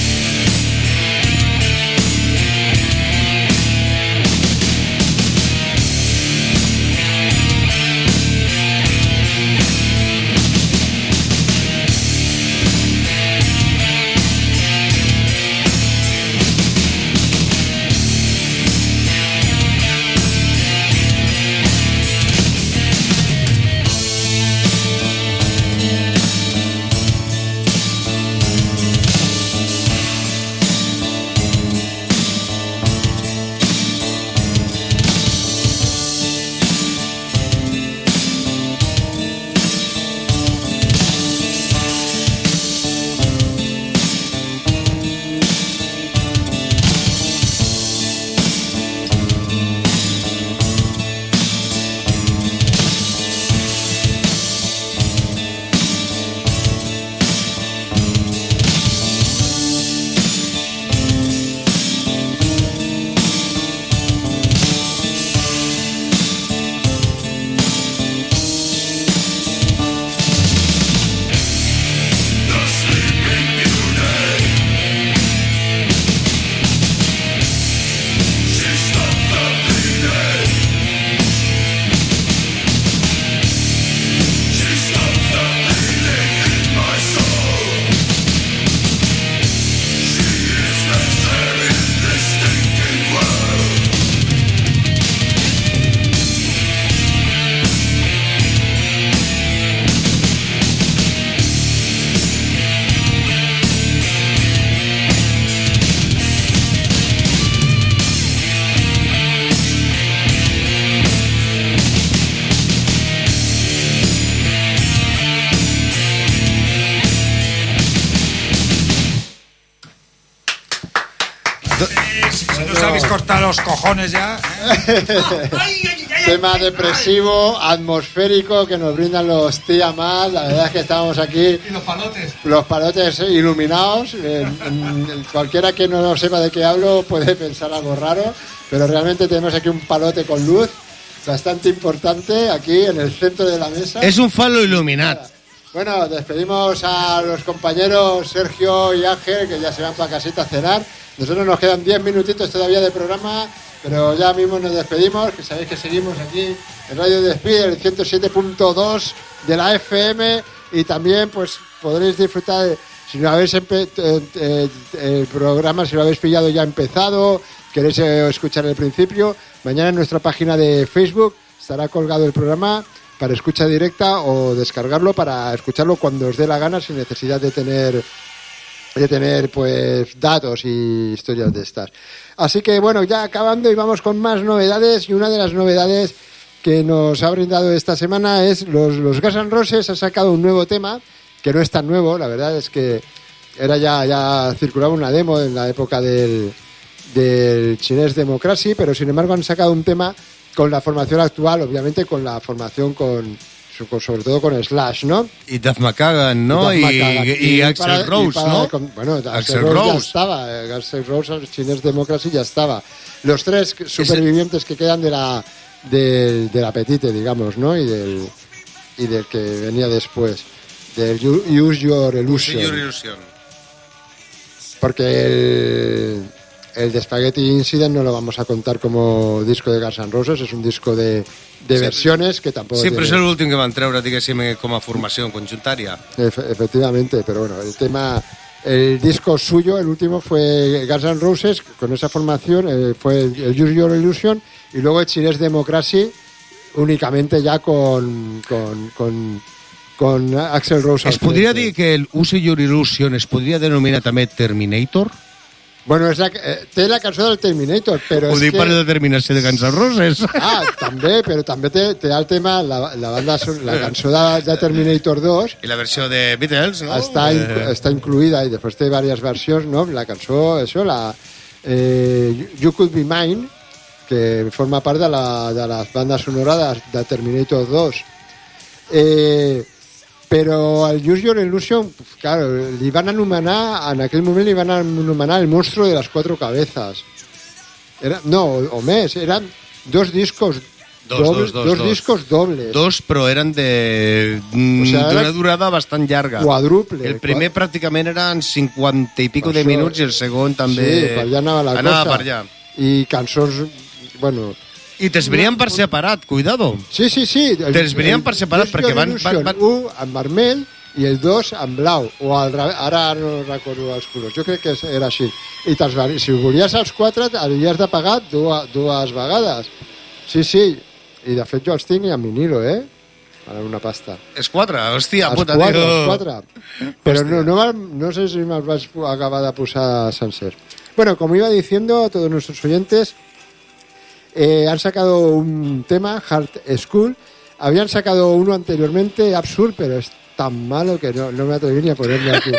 Si no os habéis cortado los cojones ya. Tema depresivo, atmosférico que nos brindan los Tiamat. La verdad es que estábamos aquí. Y los palotes. Los palotes iluminados. Cualquiera que no sepa de qué hablo puede pensar algo raro, pero realmente tenemos aquí un palote con luz bastante importante aquí en el centro de la mesa. Es un falo iluminat. Bueno, despedimos a los compañeros Sergio y Ángel, que ya se van para casita a cenar. Nosotros nos quedan 10 minutitos todavía de programa, pero ya mismo nos despedimos, que sabéis que seguimos aquí en Radio Despide, el 107.2 de la FM, y también pues podréis disfrutar, si no habéis el programa, si lo habéis pillado ya empezado, queréis escuchar el principio, mañana en nuestra página de Facebook estará colgado el programa para escucha directa o descargarlo para escucharlo cuando os dé la gana sin necesidad de tener pues datos y historias de estas. Así que bueno, ya acabando y vamos con más novedades, y una de las novedades que nos ha brindado esta semana es los Guns N' Roses ha sacado un nuevo tema, que no es tan nuevo, la verdad es que era ya circulaba una demo en la época del Chinese Democracy, pero sin embargo han sacado un tema con la formación actual, obviamente con la formación sobre todo con Slash, ¿no? Y Duff McKagan, ¿no? Y Axl Rose, ¿no? Bueno, Axl Rose ya estaba. Axl Rose, el Chinese Democracy ya estaba. Los tres supervivientes que quedan del apetite, digamos, ¿no? Y del que venía después. Del Use Your Illusion. Porque el de Spaghetti Incident no lo vamos a contar como disco de Guns N' Roses, es un disco de versiones que tampoco sempre és l'últim que van treure, diguéssim, com a formació conjuntària. Efectivamente, pero bueno, el disco suyo, el último fue Guns N' Roses, con esa formación, fue el Use Your Illusion, y luego el Chinese Democracy, únicamente ya con Axl Rose. Es podria dir que el Use Your Illusion es podria denominar també Terminator? Bueno, té la cançó del Terminator, però ho dic per la determinació de Guns N' Roses. També, però també té el tema, la cançó de Terminator 2. I la versió de Beatles, no? Està incluïda, i després té diverses versions, no? La cançó, això, You Could Be Mine, que forma part de les bandes sonores de Terminator 2. Però el Use Your Illusion, claro, li van anomenar, en aquell moment li van anomenar el monstruo de las 4 cabezas. O més, eren 2 discos dos discos dobles. 2, però eren d'una durada bastant llarga. Quadruple. El primer pràcticament eren 50 i pico de minuts i el segon també... Sí, per allà anava la cosa. Per allà. I cançons, bueno... I te'ls venien per separat, cuidado. Sí. Te'ls venien per separat perquè van... Un en vermell i el 2 en blau. O ara no recordo els colors. Jo crec que era així. I si volies els 4, havies de pagar dues vegades. Sí. I de fet jo els tinc en vinilo, Ara una pasta. Els 4, hòstia, puta, tio. Els 4. Però no sé si me'ls vaig acabar de posar sencers. Bueno, como iba diciendo a todos nuestros oyentes, han sacado un tema, Hard School. Habían sacado uno anteriormente, Absurd, pero es tan malo que no me atreví ni a ponerme aquí.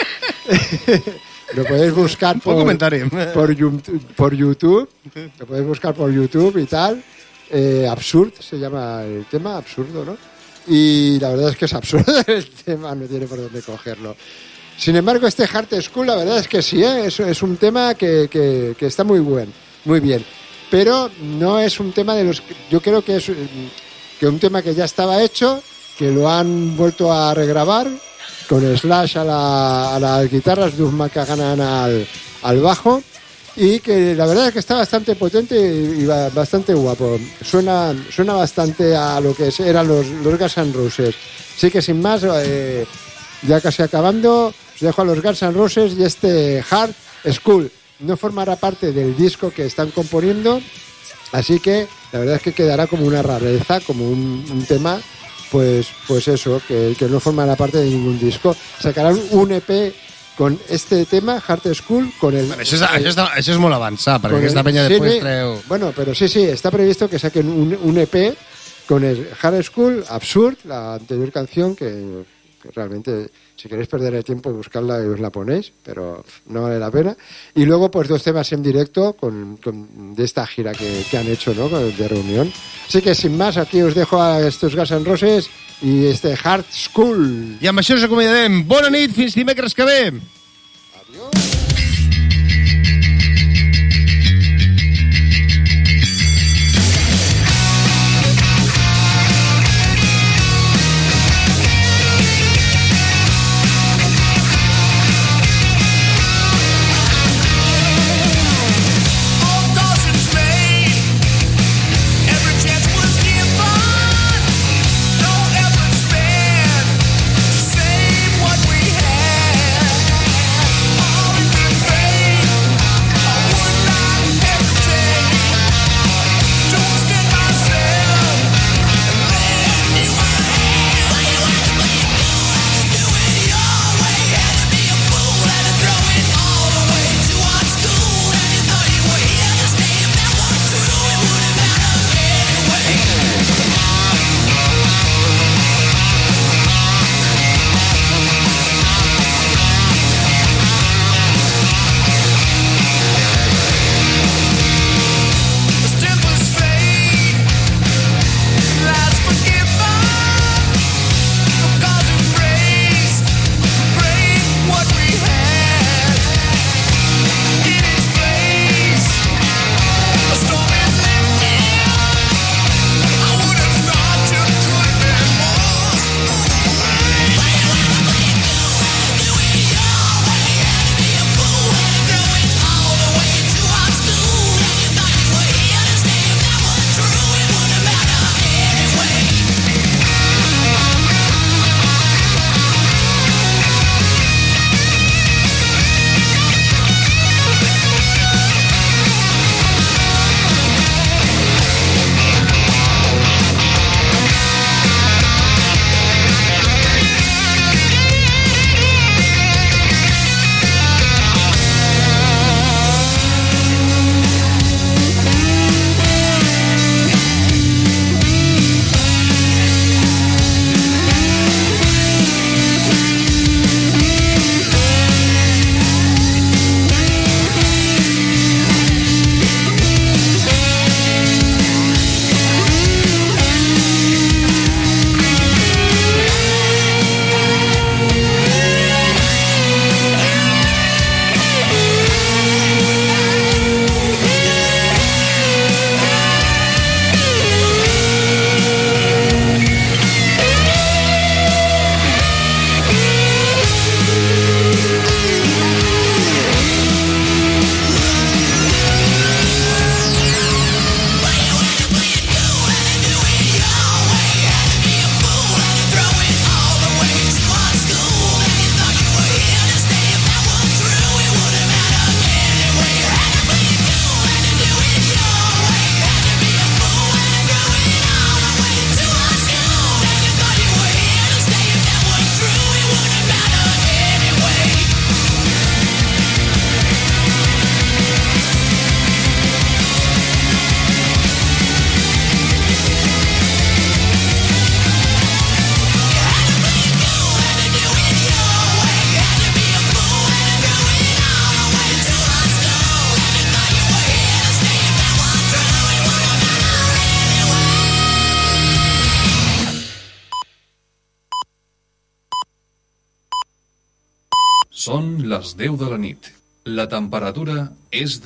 Lo podéis buscar por YouTube. Lo podéis buscar por YouTube y tal. Absurd se llama el tema, absurdo, ¿no? Y la verdad es que es absurdo el tema, no tiene por dónde cogerlo. Sin embargo, este Hard School, la verdad es que sí, es un tema que está muy bien. Pero no es un tema de los... Yo creo que es un tema que ya estaba hecho, que lo han vuelto a regrabar con Slash a las guitarras, Duff McKagan al bajo, y que la verdad es que está bastante potente y bastante guapo. Suena bastante a lo que eran los Guns N' Roses. Así que sin más, ya casi acabando, os dejo a los Guns N' Roses y este Hard School. No formará parte del disco que están componiendo, así que la verdad es que quedará como una rareza, como un tema, pues eso, que no formará parte de ningún disco. Sacarán un EP con este tema, Hard School, con el... Bueno, això és molt avançat, perquè aquesta penya després treu... Bueno, pero sí, está previsto que saquen un EP con el Hard School, Absurd, la anterior canción, que realmente, si queréis perder el tiempo, buscarla y os la ponéis, pero no vale la pena. Y luego, pues 2 temas en directo de esta gira que han hecho, ¿no?, de reunión. Así que, sin más, aquí os dejo a estos Guns N' Roses i este Hard School. I amb això us acomiadem. Bona nit, fins dimecres que ve. Adiós. What we had Són les 10 de la nit. La temperatura és de